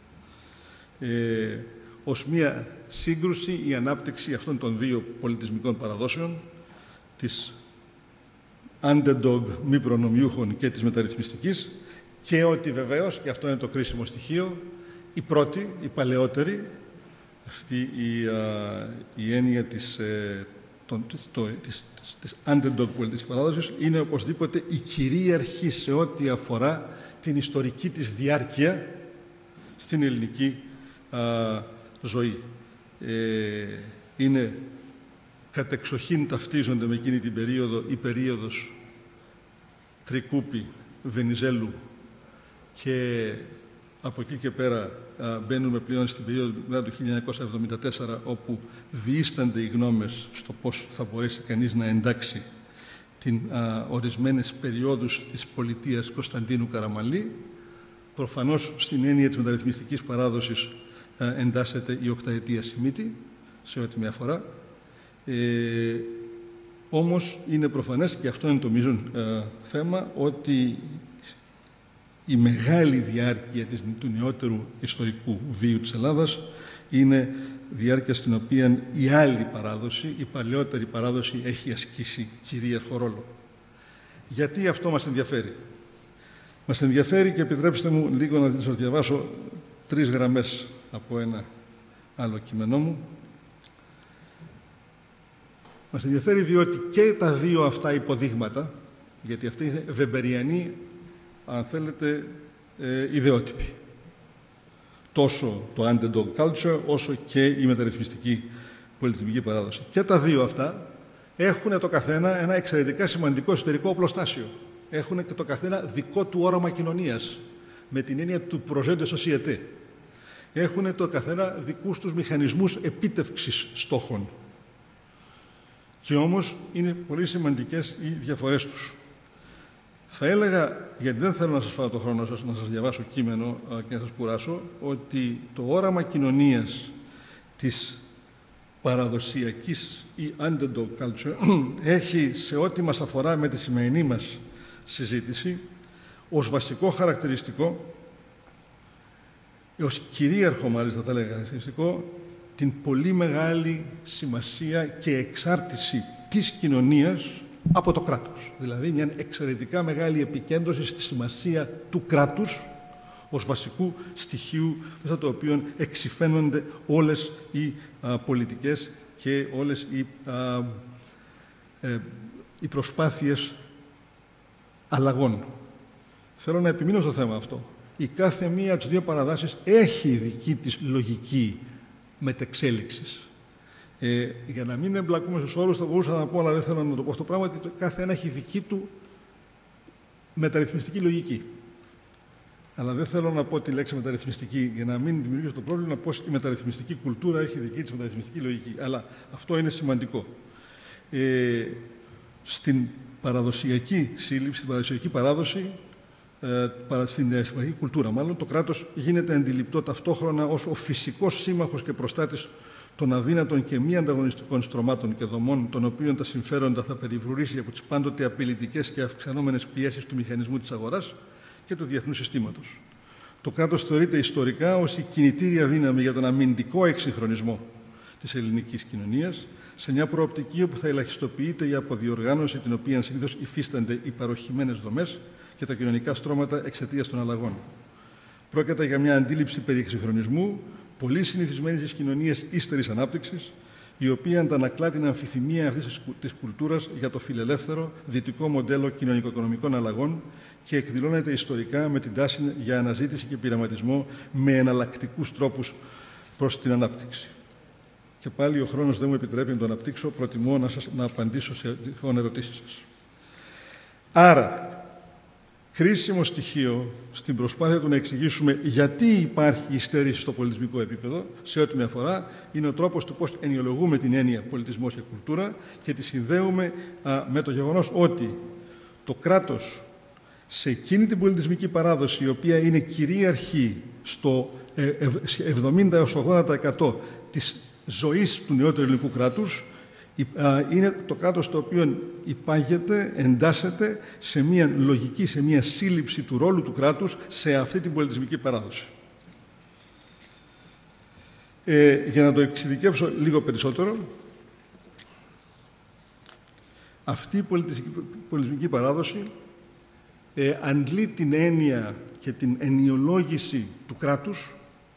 Ε, ως μία σύγκρουση η ανάπτυξη αυτών των δύο πολιτισμικών παραδόσεων, της underdog μη προνομιούχων και της μεταρρυθμιστικής, και ότι βεβαίως, και αυτό είναι το κρίσιμο στοιχείο, η πρώτη, η παλαιότερη, αυτή η, α, η έννοια της, ε, τον, το, της, της, της underdog πολιτικής παράδοσης είναι οπωσδήποτε η κυρίαρχη σε ό,τι αφορά την ιστορική της διάρκεια στην ελληνική α, ζωή. Ε, είναι κατεξοχήν ταυτίζονται με εκείνη την περίοδο η περίοδος Τρικούπη, Βενιζέλου, και από εκεί και πέρα α, μπαίνουμε πλέον στην περίοδο μετά του χίλια εννιακόσια εβδομήντα τέσσερα, όπου διείστανται οι γνώμες στο πώς θα μπορέσει κανείς να εντάξει την α, ορισμένες περιόδους της πολιτείας Κωνσταντίνου Καραμανλή. Προφανώς στην έννοια της μεταρρυθμιστικής παράδοσης α, εντάσσεται η οκταετία Σιμίτη, σε ό,τι με αφορά. Ε, όμως είναι προφανές, και αυτό είναι το μείζον α, θέμα, ότι η μεγάλη διάρκεια της, του νεότερου ιστορικού βίου της Ελλάδας είναι διάρκεια στην οποία η άλλη παράδοση, η παλαιότερη παράδοση, έχει ασκήσει κυρίαρχο ρόλο. Γιατί αυτό μας ενδιαφέρει? Μας ενδιαφέρει, και επιτρέψτε μου λίγο να σας διαβάσω τρεις γραμμές από ένα άλλο κείμενό μου. Μας ενδιαφέρει διότι και τα δύο αυτά υποδείγματα, γιατί αυτή είναι βεμπεριανή, αν θέλετε, ε, ιδεότυπη. Τόσο το underdog culture, όσο και η μεταρρυθμιστική πολιτισμική παράδοση. Και τα δύο αυτά έχουν το καθένα ένα εξαιρετικά σημαντικό εσωτερικό οπλοστάσιο. Έχουν και το καθένα δικό του όραμα κοινωνίας, με την έννοια του projet de société. Έχουν το καθένα δικούς τους μηχανισμούς επίτευξης στόχων. Και όμως είναι πολύ σημαντικές οι διαφορές τους. Θα έλεγα, γιατί δεν θέλω να σας φάω το χρόνο σας, να σας διαβάσω κείμενο και να σας κουράσω, ότι το όραμα κοινωνίας της παραδοσιακής ή underdog culture έχει, σε ό,τι μας αφορά με τη σημερινή μας συζήτηση, ως βασικό χαρακτηριστικό, ως κυρίαρχο μάλιστα θα έλεγα χαρακτηριστικό, την πολύ μεγάλη σημασία και εξάρτηση της κοινωνίας από το κράτος. Δηλαδή, μια εξαιρετικά μεγάλη επικέντρωση στη σημασία του κράτους ως βασικού στοιχείου μέσα το οποίο εξυφαίνονται όλες οι α, πολιτικές και όλες οι, α, ε, οι προσπάθειες αλλαγών. Θέλω να επιμείνω στο θέμα αυτό. Η κάθε μία από τις δύο παραδάσεις έχει δική της λογική μετεξέλιξης. Ε, για να μην εμπλακούμε στους όρους, θα μπορούσα να πω, αλλά δεν θέλω να το πω αυτό το πράγμα, ότι κάθε ένα έχει δική του μεταρρυθμιστική λογική. Αλλά δεν θέλω να πω τη λέξη μεταρρυθμιστική για να μην δημιουργήσω το πρόβλημα πως η μεταρρυθμιστική κουλτούρα έχει δική της μεταρρυθμιστική λογική. Αλλά αυτό είναι σημαντικό. Ε, στην παραδοσιακή σύλληψη, στην παραδοσιακή παράδοση, ε, στην αισθηματική κουλτούρα μάλλον, το κράτος γίνεται αντιληπτό ταυτόχρονα ως ο φυσικός σύμμαχος και προστάτης των αδύνατων και μη ανταγωνιστικών στρωμάτων και δομών, των οποίων τα συμφέροντα θα περιβρουρήσει από τις πάντοτε απειλητικές και αυξανόμενες πιέσεις του μηχανισμού της αγοράς και του διεθνούς συστήματος. Το κράτος θεωρείται ιστορικά ως η κινητήρια δύναμη για τον αμυντικό εξυγχρονισμό της ελληνικής κοινωνίας, σε μια προοπτική όπου θα ελαχιστοποιείται η αποδιοργάνωση, την οποία συνήθως υφίστανται οι παροχημένες δομές και τα κοινωνικά στρώματα εξαιτίας των αλλαγών. Πρόκειται για μια αντίληψη περί εξυγχρονισμού πολύ συνηθισμένη στις κοινωνίες ύστερης ανάπτυξης, η οποία αντανακλά την αμφιθυμία αυτής της κουλτούρας για το φιλελεύθερο δυτικό μοντέλο κοινωνικο-οικονομικών αλλαγών και εκδηλώνεται ιστορικά με την τάση για αναζήτηση και πειραματισμό με εναλλακτικούς τρόπους προς την ανάπτυξη. Και πάλι ο χρόνος δεν μου επιτρέπει να το αναπτύξω, προτιμώ να, σας, να απαντήσω σε τυχόν ερωτήσεις σας. Άρα, κρίσιμο στοιχείο στην προσπάθεια του να εξηγήσουμε γιατί υπάρχει η στέρηση στο πολιτισμικό επίπεδο, σε ό,τι με αφορά, είναι ο τρόπος του πώς ενιολογούμε την έννοια πολιτισμός και κουλτούρα και τη συνδέουμε α, με το γεγονός ότι το κράτος σε εκείνη την πολιτισμική παράδοση, η οποία είναι κυρίαρχη στο εβδομήντα έως ογδόντα τοις εκατό της ζωής του νεότερου ελληνικού κράτους, είναι το κράτος το οποίο υπάγεται, εντάσσεται σε μια λογική, σε μια σύλληψη του ρόλου του κράτους σε αυτή την πολιτισμική παράδοση. Ε, για να το εξειδικεύσω λίγο περισσότερο, αυτή η πολιτισμική παράδοση ε, αντλεί την έννοια και την ενιολόγηση του κράτους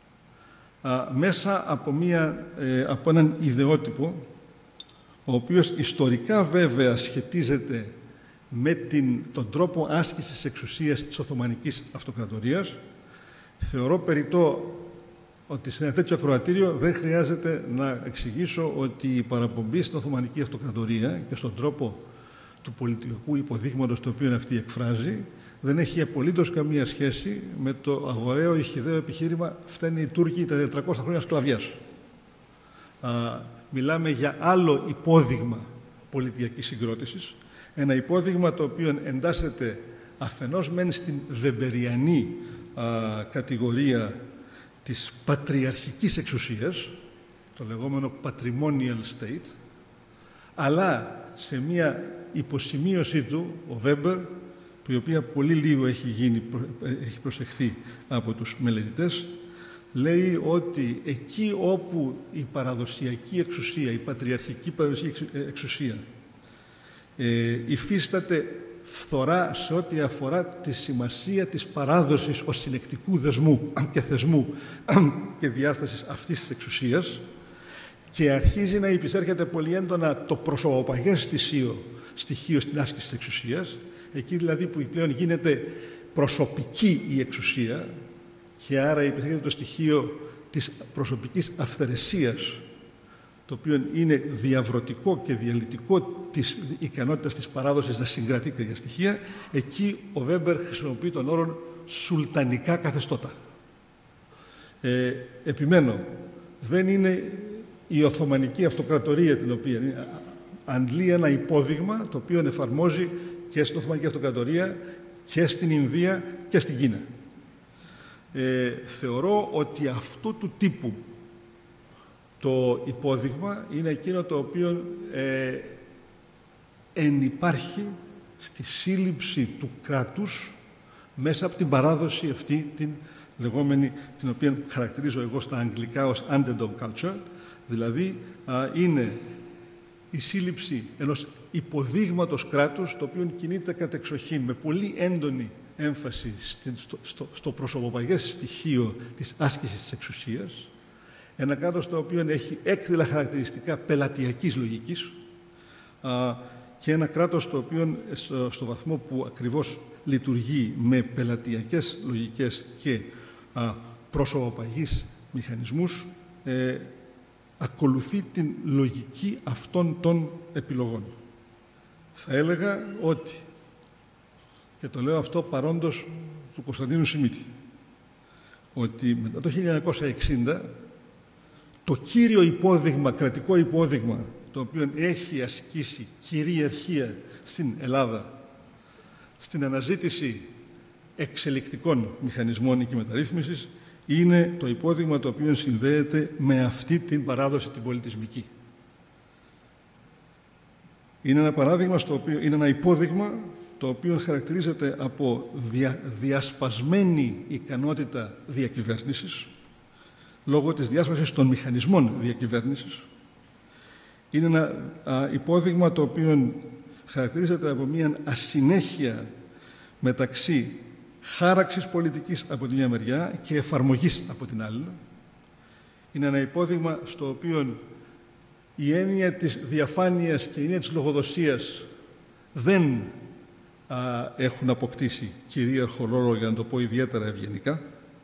α, μέσα από, μια, ε, από έναν ιδεότυπο, ο οποίος ιστορικά βέβαια σχετίζεται με την, τον τρόπο άσκησης εξουσίας της Οθωμανικής Αυτοκρατορίας. Θεωρώ περιττό ότι σε ένα τέτοιο ακροατήριο δεν χρειάζεται να εξηγήσω ότι η παραπομπή στην Οθωμανική Αυτοκρατορία και στον τρόπο του πολιτικού υποδείγματος το οποίο αυτή εκφράζει δεν έχει απολύτως καμία σχέση με το αγοραίο ηχηδαίο επιχείρημα «Φταίνε οι Τούρκοι τα τετρακόσια χρόνια σκλαβιάς». Α, μιλάμε για άλλο υπόδειγμα πολιτιακής συγκρότησης, ένα υπόδειγμα το οποίο εντάσσεται αφενός μεν στην βεμπεριανή α, κατηγορία της πατριαρχικής εξουσίας, το λεγόμενο patrimonial state, αλλά σε μια υποσημείωσή του, ο Βέμπερ, η οποία πολύ λίγο έχει, γίνει, έχει προσεχθεί από τους μελετητές, λέει ότι εκεί όπου η παραδοσιακή εξουσία, η πατριαρχική παραδοσιακή εξουσία ε, υφίσταται φθορά σε ό,τι αφορά τη σημασία της παράδοσης ως συνεκτικού δεσμού και θεσμού και διάστασης αυτής της εξουσίας και αρχίζει να υπησέρχεται πολύ έντονα το προσωποπαγές στοιχείο, στοιχείο στην άσκηση της εξουσίας, εκεί δηλαδή που πλέον γίνεται προσωπική η εξουσία και άρα υπησέρχεται το στοιχείο της προσωπικής αυθαιρεσίας, το οποίο είναι διαβρωτικό και διαλυτικό της ικανότητας της παράδοσης να συγκρατεί τέτοια στοιχεία, εκεί ο Βέμπερ χρησιμοποιεί τον όρο «σουλτανικά καθεστώτα». Ε, επιμένω, δεν είναι η Οθωμανική Αυτοκρατορία την οποία αντλεί ένα υπόδειγμα το οποίο εφαρμόζει και στην Οθωμανική Αυτοκρατορία και στην Ινδία και στην Κίνα. Ε, θεωρώ ότι αυτού του τύπου το υπόδειγμα είναι εκείνο το οποίο ε, ενυπάρχει στη σύλληψη του κράτους μέσα από την παράδοση αυτή την λεγόμενη, την οποία χαρακτηρίζω εγώ στα αγγλικά ως underdog culture, δηλαδή α, είναι η σύλληψη ενός υποδείγματος κράτους το οποίο κινείται κατεξοχήν με πολύ έντονη έμφαση στο, στο, στο προσωποπαγές στοιχείο της άσκησης της εξουσίας, ένα κράτος το οποίο έχει έκδηλα χαρακτηριστικά πελατειακής λογικής α, και ένα κράτος το οποίο στο, στο βαθμό που ακριβώς λειτουργεί με πελατειακές λογικές και α, προσωποπαγείς μηχανισμούς ε, ακολουθεί την λογική αυτών των επιλογών. Θα έλεγα ότι, και το λέω αυτό παρόντος του Κωνσταντίνου Σιμίτη, ότι μετά το χίλια εννιακόσια εξήντα το κύριο υπόδειγμα, κρατικό υπόδειγμα, το οποίο έχει ασκήσει κυριαρχία στην Ελλάδα στην αναζήτηση εξελικτικών μηχανισμών και μεταρρύθμισης, είναι το υπόδειγμα το οποίο συνδέεται με αυτή την παράδοση την πολιτισμική. Είναι ένα παράδειγμα στο οποίο, είναι ένα υπόδειγμα το οποίο χαρακτηρίζεται από δια, διασπασμένη ικανότητα διακυβέρνησης, λόγω της διάσπασης των μηχανισμών διακυβέρνησης. Είναι ένα α, υπόδειγμα το οποίο χαρακτηρίζεται από μια ασυνέχεια μεταξύ χάραξης πολιτικής από τη μια μεριά και εφαρμογής από την άλλη. Είναι ένα υπόδειγμα στο οποίο η έννοια της διαφάνειας και η έννοια της λογοδοσίας δεν α, έχουν αποκτήσει κυρίαρχο ρόλο, για να το πω ιδιαίτερα ευγενικά,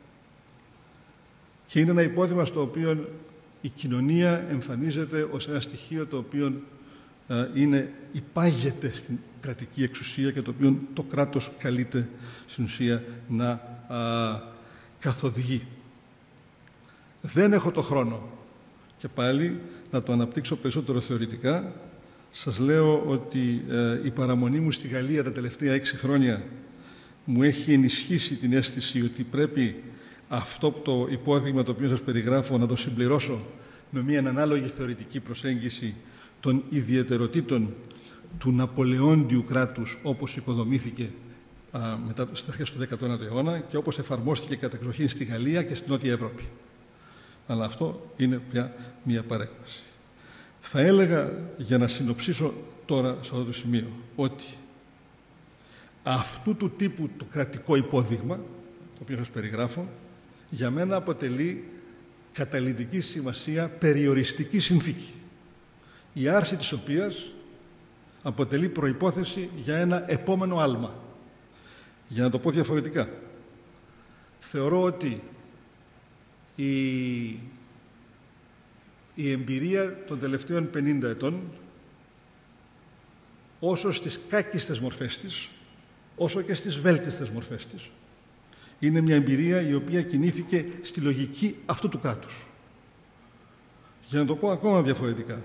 και είναι ένα υπόδειγμα στο οποίο η κοινωνία εμφανίζεται ως ένα στοιχείο το οποίο α, είναι, υπάγεται στην κρατική εξουσία και το οποίο το κράτος καλείται στην ουσία να α, καθοδηγεί. Δεν έχω το χρόνο και πάλι να το αναπτύξω περισσότερο θεωρητικά. Σας λέω ότι ε, η παραμονή μου στη Γαλλία τα τελευταία έξι χρόνια μου έχει ενισχύσει την αίσθηση ότι πρέπει αυτό το υπόδειγμα το οποίο σας περιγράφω να το συμπληρώσω με μια ανάλογη θεωρητική προσέγγιση των ιδιαιτεροτήτων του Ναπολεόντιου κράτους όπως οικοδομήθηκε α, μετά στις αρχές του δέκατου ένατου αιώνα και όπως εφαρμόστηκε κατά εξοχήν στη Γαλλία και στην Νότια Ευρώπη. Αλλά αυτό είναι πια μια παρέκβαση. Θα έλεγα, για να συνοψίσω τώρα σε αυτό το σημείο, ότι αυτού του τύπου το κρατικό υπόδειγμα, το οποίο σας περιγράφω, για μένα αποτελεί καταλυτική σημασία περιοριστική συνθήκη, η άρση της οποίας αποτελεί προϋπόθεση για ένα επόμενο άλμα. Για να το πω διαφορετικά, θεωρώ ότι η, η εμπειρία των τελευταίων πενήντα ετών, όσο στις κάκιστες μορφές της, όσο και στις βέλτιστες μορφές της, είναι μια εμπειρία η οποία κινήθηκε στη λογική αυτού του κράτους. Για να το πω ακόμα διαφορετικά,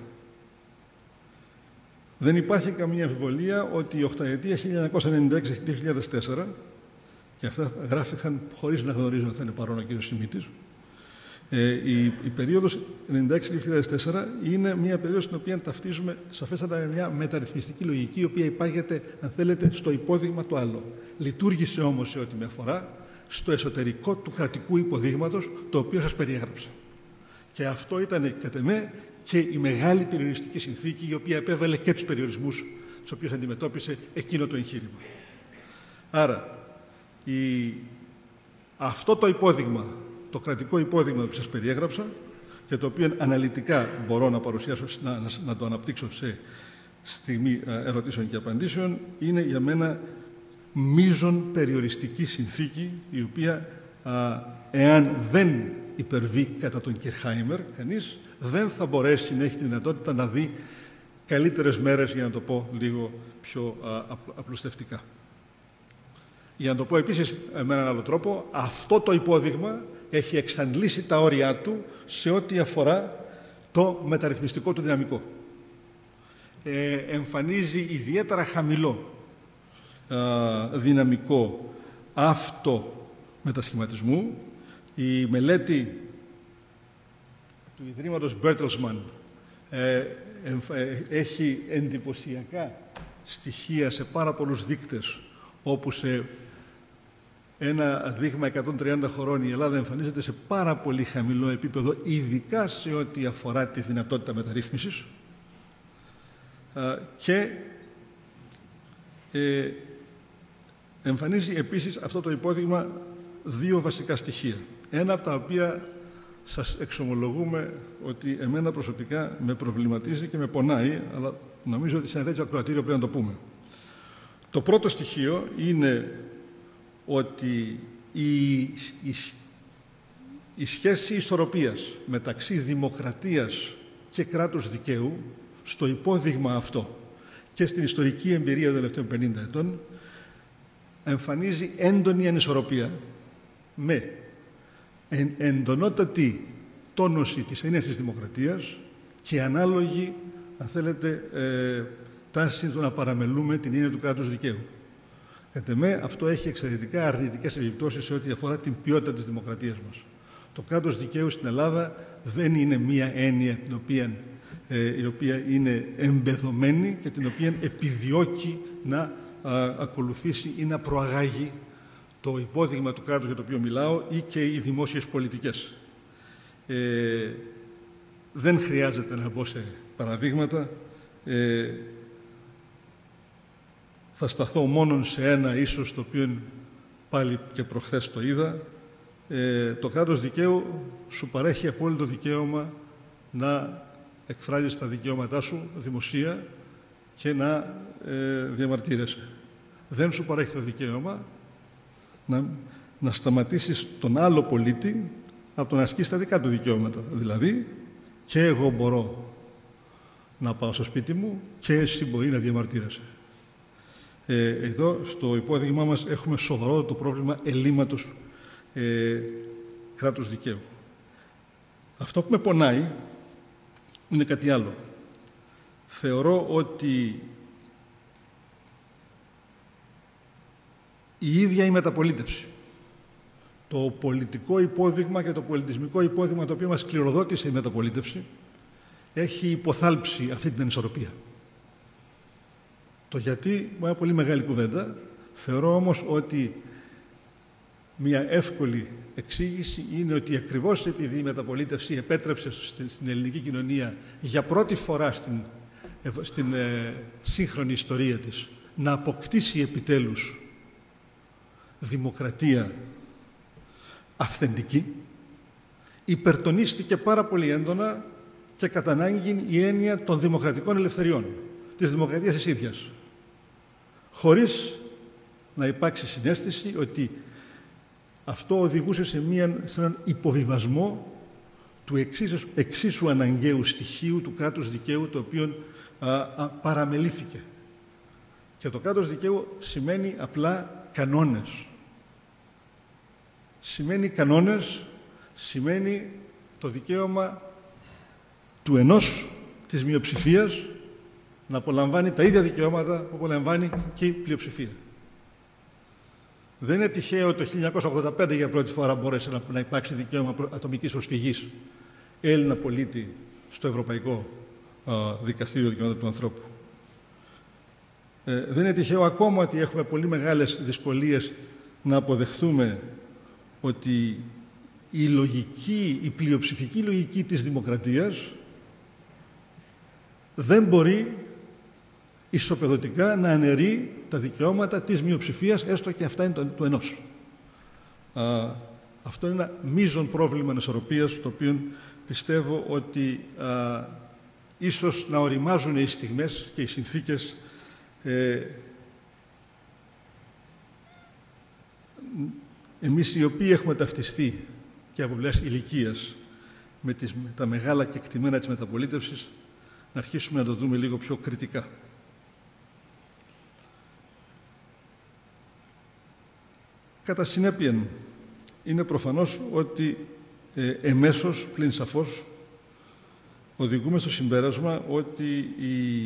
δεν υπάρχει καμία αμφιβολία ότι η οχταετία χίλια εννιακόσια ενενήντα έξι με δύο χιλιάδες τέσσερα, και αυτά γράφηκαν χωρίς να γνωρίζω ότι θα είναι παρόν ο κύριος Σιμίτης, ε, η, η περίοδος ενενήντα έξι με δύο χιλιάδες τέσσερα είναι μια περίοδος στην οποία ταυτίζουμε σαφέστατα μια μεταρρυθμιστική λογική, η οποία υπάγεται, αν θέλετε, στο υπόδειγμα το άλλο. Λειτουργήσε όμως, σε ό,τι με αφορά, στο εσωτερικό του κρατικού υποδείγματος, το οποίο σας περιέγραψα. Και αυτό ήταν, κατ' εμέ, και η μεγάλη περιοριστική συνθήκη, η οποία επέβαλε και τους περιορισμούς τους οποίους αντιμετώπισε εκείνο το εγχείρημα. Άρα, η... αυτό το υπόδειγμα, το κρατικό υπόδειγμα που σας περιέγραψα και το οποίο αναλυτικά μπορώ να παρουσιάσω, να, να, να το αναπτύξω σε στιγμή ερωτήσεων και απαντήσεων, είναι για μένα μείζον περιοριστική συνθήκη, η οποία, α, εάν δεν υπερβεί κατά τον Κιρχάιμερ, κανείς δεν θα μπορέσει να έχει τη δυνατότητα να δει καλύτερες μέρες, για να το πω λίγο πιο α, απλουστευτικά. Για να το πω επίσης με έναν άλλο τρόπο, αυτό το υπόδειγμα έχει εξαντλήσει τα όρια του σε ό,τι αφορά το μεταρρυθμιστικό του δυναμικό. Ε, εμφανίζει ιδιαίτερα χαμηλό α, δυναμικό αυτομετασχηματισμού. Η μελέτη του Ιδρύματος Bertelsmann ε, ε, ε, έχει εντυπωσιακά στοιχεία σε πάρα πολλούς δείκτες, όπου σε ένα δείγμα εκατόν τριάντα χωρών η Ελλάδα εμφανίζεται σε πάρα πολύ χαμηλό επίπεδο, ειδικά σε ό,τι αφορά τη δυνατότητα μεταρρύθμισης, ε, και ε, εμφανίζει επίσης αυτό το υπόδειγμα δύο βασικά στοιχεία. Ένα από τα οποία σας εξομολογούμε ότι εμένα προσωπικά με προβληματίζει και με πονάει, αλλά νομίζω ότι σε ένα τέτοιο ακροατήριο πρέπει να το πούμε. Το πρώτο στοιχείο είναι ότι η, η, η σχέση ισορροπίας μεταξύ δημοκρατίας και κράτους δικαίου στο υπόδειγμα αυτό και στην ιστορική εμπειρία των τελευταίων πενήντα ετών εμφανίζει έντονη ανισορροπία με εν, εντονότατη τόνωση της έννοιας της δημοκρατίας και ανάλογη, αν θέλετε, ε, τάση του να παραμελούμε την έννοια του κράτους δικαίου. Κατ' εμέ, αυτό έχει εξαιρετικά αρνητικές επιπτώσεις σε ό,τι αφορά την ποιότητα της δημοκρατίας μας. Το κράτος δικαίου στην Ελλάδα δεν είναι μία έννοια την οποία, ε, η οποία είναι εμπεδωμένη και την οποία επιδιώκει να α, ακολουθήσει ή να προαγάγει το υπόδειγμα του κράτους για το οποίο μιλάω ή και οι δημόσιες πολιτικές. Ε, δεν χρειάζεται να μπω σε παραδείγματα. Ε, θα σταθώ μόνον σε ένα, ίσως, το οποίο πάλι και προχθές το είδα. ε, το κράτος δικαίου σου παρέχει απόλυτο δικαίωμα να εκφράζεις τα δικαιώματά σου δημοσία και να ε, διαμαρτύρεσαι. Δεν σου παρέχει το δικαίωμα να, να σταματήσεις τον άλλο πολίτη από το να ασκήσει τα δικά του δικαιώματα. Δηλαδή, και εγώ μπορώ να πάω στο σπίτι μου και εσύ μπορεί να διαμαρτύρεσαι. Ε, εδώ, στο υπόδειγμά μας, έχουμε σοβαρότατο πρόβλημα ελλείμματος ε, κράτους δικαίου. Αυτό που με πονάει είναι κάτι άλλο. Θεωρώ ότι η ίδια η μεταπολίτευση, το πολιτικό υπόδειγμα και το πολιτισμικό υπόδειγμα το οποίο μας κληροδότησε η μεταπολίτευση, έχει υποθάλψει αυτή την ανισορροπία. Το γιατί, μια πολύ μεγάλη κουβέντα, θεωρώ όμως ότι μια εύκολη εξήγηση είναι ότι ακριβώς επειδή η μεταπολίτευση επέτρεψε στην ελληνική κοινωνία για πρώτη φορά στην, στην ε, σύγχρονη ιστορία της να αποκτήσει επιτέλους δημοκρατία αυθεντική, υπερτονίστηκε πάρα πολύ έντονα και κατά ανάγκη η έννοια των δημοκρατικών ελευθεριών, της δημοκρατίας της ίδιας, χωρίς να υπάρξει συναίσθηση ότι αυτό οδηγούσε σε, μια, σε έναν υποβιβασμό του εξίσου, εξίσου αναγκαίου στοιχείου του κράτους δικαίου, το οποίο α, α, παραμελήθηκε. Και το κράτος δικαίου σημαίνει απλά κανόνες. Σημαίνει κανόνες, σημαίνει το δικαίωμα του ενός της μειοψηφίας να απολαμβάνει τα ίδια δικαιώματα που απολαμβάνει και η πλειοψηφία. Δεν είναι τυχαίο το χίλια εννιακόσια ογδόντα πέντε για πρώτη φορά μπόρεσε να, να υπάρξει δικαίωμα ατομικής προσφυγής Έλληνα πολίτη στο Ευρωπαϊκό α, Δικαστήριο Δικαιωμάτων του Ανθρώπου. Ε, δεν είναι τυχαίο ακόμα ότι έχουμε πολύ μεγάλες δυσκολίες να αποδεχθούμε ότι η λογική, η πλειοψηφική λογική της δημοκρατίας δεν μπορεί ισοπεδωτικά να αναιρεί τα δικαιώματα της μειοψηφίας, έστω και αυτά είναι το, το ενός. Α, αυτό είναι ένα μείζον πρόβλημα ανισορροπίας, το οποίο πιστεύω ότι α, ίσως να οριμάζουν οι στιγμές και οι συνθήκες ε, εμείς οι οποίοι έχουμε ταυτιστεί και από πλευράς ηλικίας με, τις, με τα μεγάλα κεκτημένα της μεταπολίτευσης, να αρχίσουμε να το δούμε λίγο πιο κριτικά. Κατά συνέπεια, είναι προφανώς ότι ε, εμέσως, πλην σαφώς, οδηγούμε στο συμπέρασμα ότι η,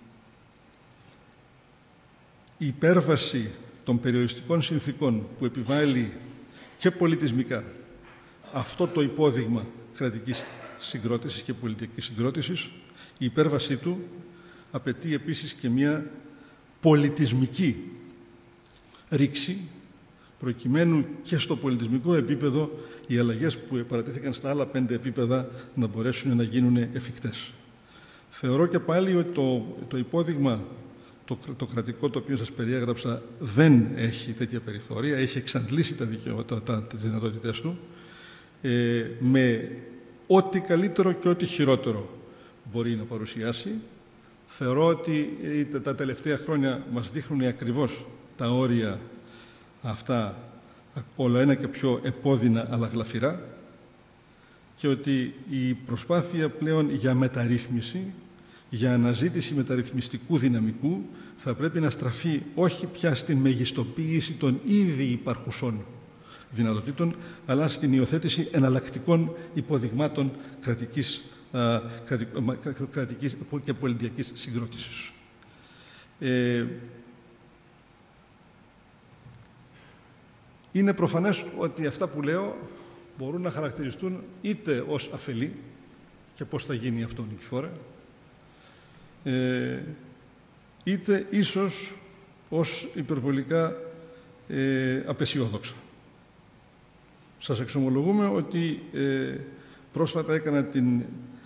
η υπέρβαση των περιοριστικών συνθήκων που επιβάλλει και πολιτισμικά αυτό το υπόδειγμα κρατικής συγκρότησης και πολιτικής συγκρότησης, η υπέρβασή του απαιτεί επίσης και μια πολιτισμική ρήξη, προκειμένου και στο πολιτισμικό επίπεδο οι αλλαγές που παρατήθηκαν στα άλλα πέντε επίπεδα να μπορέσουν να γίνουν εφικτές. Θεωρώ και πάλι ότι το, το υπόδειγμα, το, το κρατικό το οποίο σας περιέγραψα, δεν έχει τέτοια περιθώρια, έχει εξαντλήσει τα δικαιώματα, τα, τις δυνατότητές του, ε, με ό,τι καλύτερο και ό,τι χειρότερο μπορεί να παρουσιάσει. Θεωρώ ότι τα τελευταία χρόνια μας δείχνουν ακριβώς τα όρια αυτά όλο ένα και πιο επώδυνα αλλά γλαφυρά και ότι η προσπάθεια πλέον για μεταρρύθμιση, για αναζήτηση μεταρρυθμιστικού δυναμικού θα πρέπει να στραφεί όχι πια στην μεγιστοποίηση των ήδη υπαρχουσών δυνατοτήτων, αλλά στην υιοθέτηση εναλλακτικών υποδειγμάτων κρατικής, α, κρατικής και πολιτιακής συγκρότησης. Ε, είναι προφανές ότι αυτά που λέω μπορούν να χαρακτηριστούν είτε ως αφελή, και πώς θα γίνει αυτό, Νικηφόρα, ε, είτε ίσως ως υπερβολικά ε, απεσιόδοξα. Σας εξομολογούμε ότι ε, πρόσφατα έκανα την,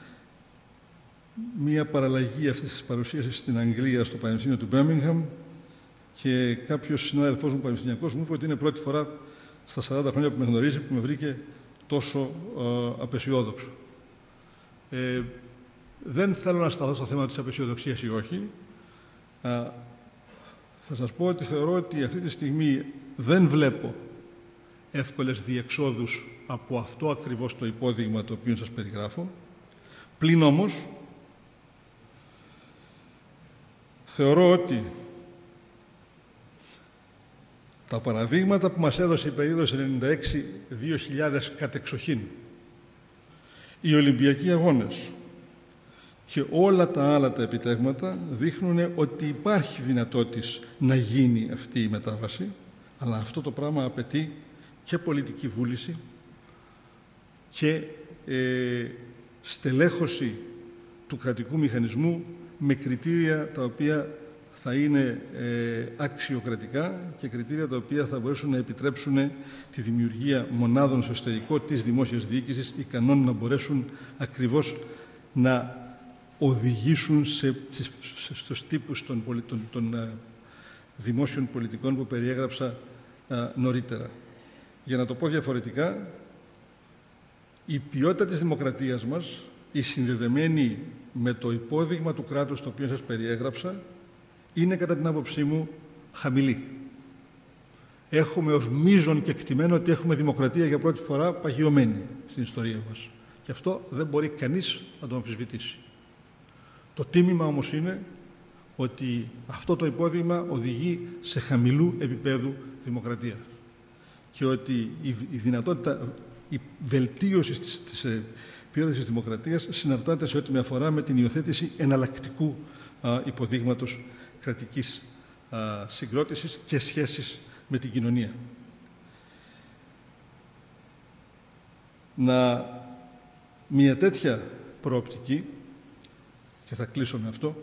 μία παραλλαγή αυτής της παρουσίασης στην Αγγλία, στο Πανεπιστήμιο του Μπέρμιγχαμ, και κάποιος συνάδελφός μου πανεπιστημιακός μου είπε ότι είναι πρώτη φορά στα σαράντα χρόνια που με γνωρίζει, που με βρήκε τόσο ε, απεσιόδοξο. Ε, δεν θέλω να σταθώ στο θέμα της απεσιοδοξίας ή όχι. Ε, θα σας πω ότι θεωρώ ότι αυτή τη στιγμή δεν βλέπω εύκολες διεξόδους από αυτό ακριβώς το υπόδειγμα το οποίο σας περιγράφω. Πλην όμως, θεωρώ ότι τα παραδείγματα που μας έδωσε η περίοδος ενενήντα έξι δύο χιλιάδες κατεξοχήν, οι Ολυμπιακοί Αγώνες και όλα τα άλλα τα επιτεύγματα δείχνουν ότι υπάρχει δυνατότητα να γίνει αυτή η μετάβαση, αλλά αυτό το πράγμα απαιτεί και πολιτική βούληση και ε, στελέχωση του κρατικού μηχανισμού με κριτήρια τα οποία θα είναι ε, αξιοκρατικά και κριτήρια τα οποία θα μπορέσουν να επιτρέψουν τη δημιουργία μονάδων στο εσωτερικό της δημόσιας διοίκησης ικανών να μπορέσουν ακριβώς να οδηγήσουν σε, σε, στους τύπους των, των, των, των α, δημόσιων πολιτικών που περιέγραψα α, νωρίτερα. Για να το πω διαφορετικά, η ποιότητα της δημοκρατίας μας, η συνδεδεμένη με το υπόδειγμα του κράτους το οποίο σας περιέγραψα, είναι κατά την άποψή μου χαμηλή. Έχουμε ως μείζον και εκτιμένο ότι έχουμε δημοκρατία για πρώτη φορά παγιωμένη στην ιστορία μας. Και αυτό δεν μπορεί κανείς να το αμφισβητήσει. Το τίμημα όμως είναι ότι αυτό το υπόδειγμα οδηγεί σε χαμηλού επίπεδου δημοκρατία και ότι η δυνατότητα, η βελτίωση της, της ποιότητας της δημοκρατίας συναρτάται σε ό,τι με αφορά με την υιοθέτηση εναλλακτικού α, υποδείγματος κρατικής α, συγκρότησης και σχέσης με την κοινωνία. Να μια τέτοια προοπτική, και θα κλείσω με αυτό,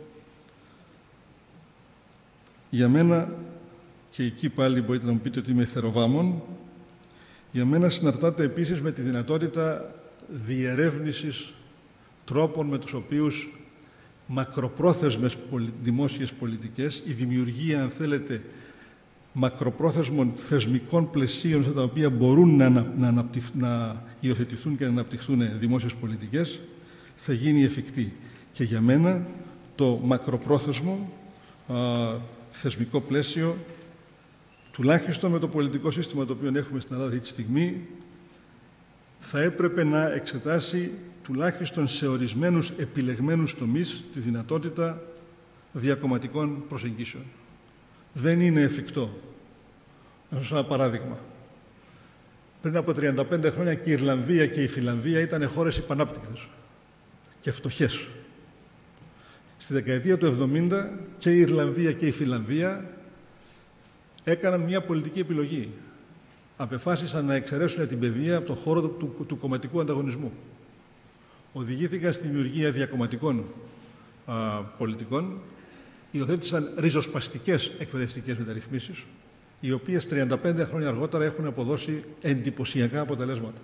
για μένα, και εκεί πάλι μπορείτε να μου πείτε ότι είμαι θεροβάμων, για μένα συναρτάται επίσης με τη δυνατότητα διερεύνησης τρόπων με τους οποίους μακροπρόθεσμες δημόσιες πολιτικές, η δημιουργία, αν θέλετε, μακροπρόθεσμων θεσμικών πλαισίων στα τα οποία μπορούν να, να, να, να υιοθετηθούν και να αναπτυχθούν δημόσιες πολιτικές, θα γίνει εφικτή. Και για μένα το μακροπρόθεσμο α, θεσμικό πλαίσιο, τουλάχιστον με το πολιτικό σύστημα το οποίο έχουμε στην Ελλάδα αυτή τη στιγμή, θα έπρεπε να εξετάσει τουλάχιστον σε ορισμένους επιλεγμένους τομείς τη δυνατότητα διακομματικών προσεγγίσεων. Δεν είναι εφικτό. Να σας δώσω ένα παράδειγμα. Πριν από τριάντα πέντε χρόνια και η Ιρλανδία και η Φινλανδία ήταν χώρες υπανάπτυκτες και φτωχές. Στη δεκαετία του εβδομήντα και η Ιρλανδία και η Φινλανδία έκαναν μια πολιτική επιλογή. Απεφάσισαν να εξαιρέσουν την παιδεία από τον χώρο του, του, του κομματικού ανταγωνισμού. Οδηγήθηκαν στη δημιουργία διακομματικών α, πολιτικών, υιοθέτησαν ριζοσπαστικές εκπαιδευτικές μεταρρυθμίσεις, οι οποίες τριάντα πέντε χρόνια αργότερα έχουν αποδώσει εντυπωσιακά αποτελέσματα.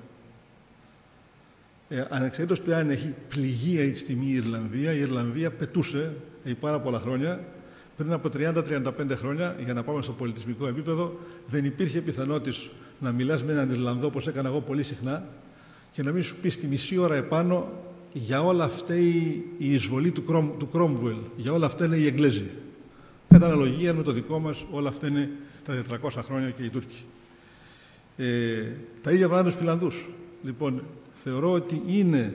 Ε, ανεξαρτήτως του αν έχει πληγεί αυτή τη στιγμή η Ιρλανδία, η Ιρλανδία πετούσε για πάρα πολλά χρόνια. Πριν από τριάντα με τριάντα πέντε χρόνια, για να πάμε στο πολιτισμικό επίπεδο, δεν υπήρχε πιθανότητα να μιλάς με έναν Ιρλανδό, όπως έκανα εγώ πολύ συχνά, και να μην σου πει στη μισή ώρα επάνω για όλα αυτά η εισβολή του, Κρομ, του Κρόμβουελ, για όλα αυτά είναι οι Εγγλέζοι. Κατά αναλογία με το δικό μας, όλα αυτά είναι τα τετρακόσια χρόνια και οι Τούρκοι. Ε, τα ίδια πράγματα τους Φιλανδούς. Λοιπόν, θεωρώ ότι είναι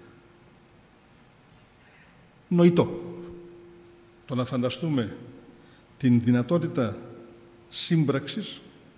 νοητό το να φανταστούμε την δυνατότητα σύμπραξης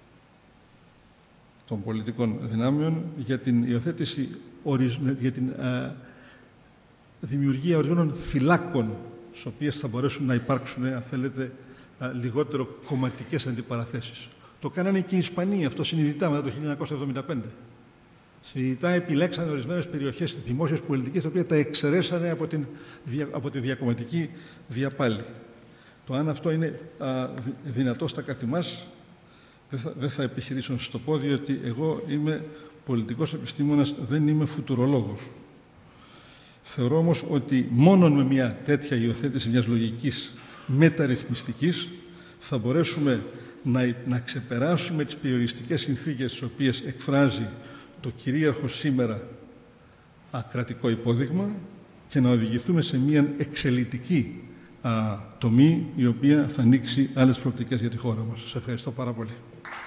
των πολιτικών δυνάμεων για την υιοθέτηση, για την α, δημιουργία ορισμένων φυλάκων στις οποίες θα μπορέσουν να υπάρξουν, αν θέλετε, α, λιγότερο κομματικές αντιπαραθέσεις. Το κάνανε και οι Ισπανοί αυτό συνειδητά μετά το χίλια εννιακόσια εβδομήντα πέντε. Συνειδητά επιλέξανε ορισμένες περιοχές δημόσιας πολιτικής, τα οποία τα εξαιρέσανε από, την, από τη διακομματική διαπάλη. Το αν αυτό είναι α, δυνατό στα καθημάς, δεν θα, δεν θα επιχειρήσω να σας το πω, διότι εγώ είμαι πολιτικός επιστήμονας, δεν είμαι φουτουρολόγος. Θεωρώ όμως ότι μόνο με μια τέτοια υιοθέτηση μιας λογικής μεταρρυθμιστικής θα μπορέσουμε να, να ξεπεράσουμε τις περιοριστικές συνθήκες τις οποίες εκφράζει το κυρίαρχο σήμερα κρατικό υπόδειγμα και να οδηγηθούμε σε μια εξελιτική α, τομή η οποία θα ανοίξει άλλες προοπτικές για τη χώρα μας. Σας ευχαριστώ πάρα πολύ.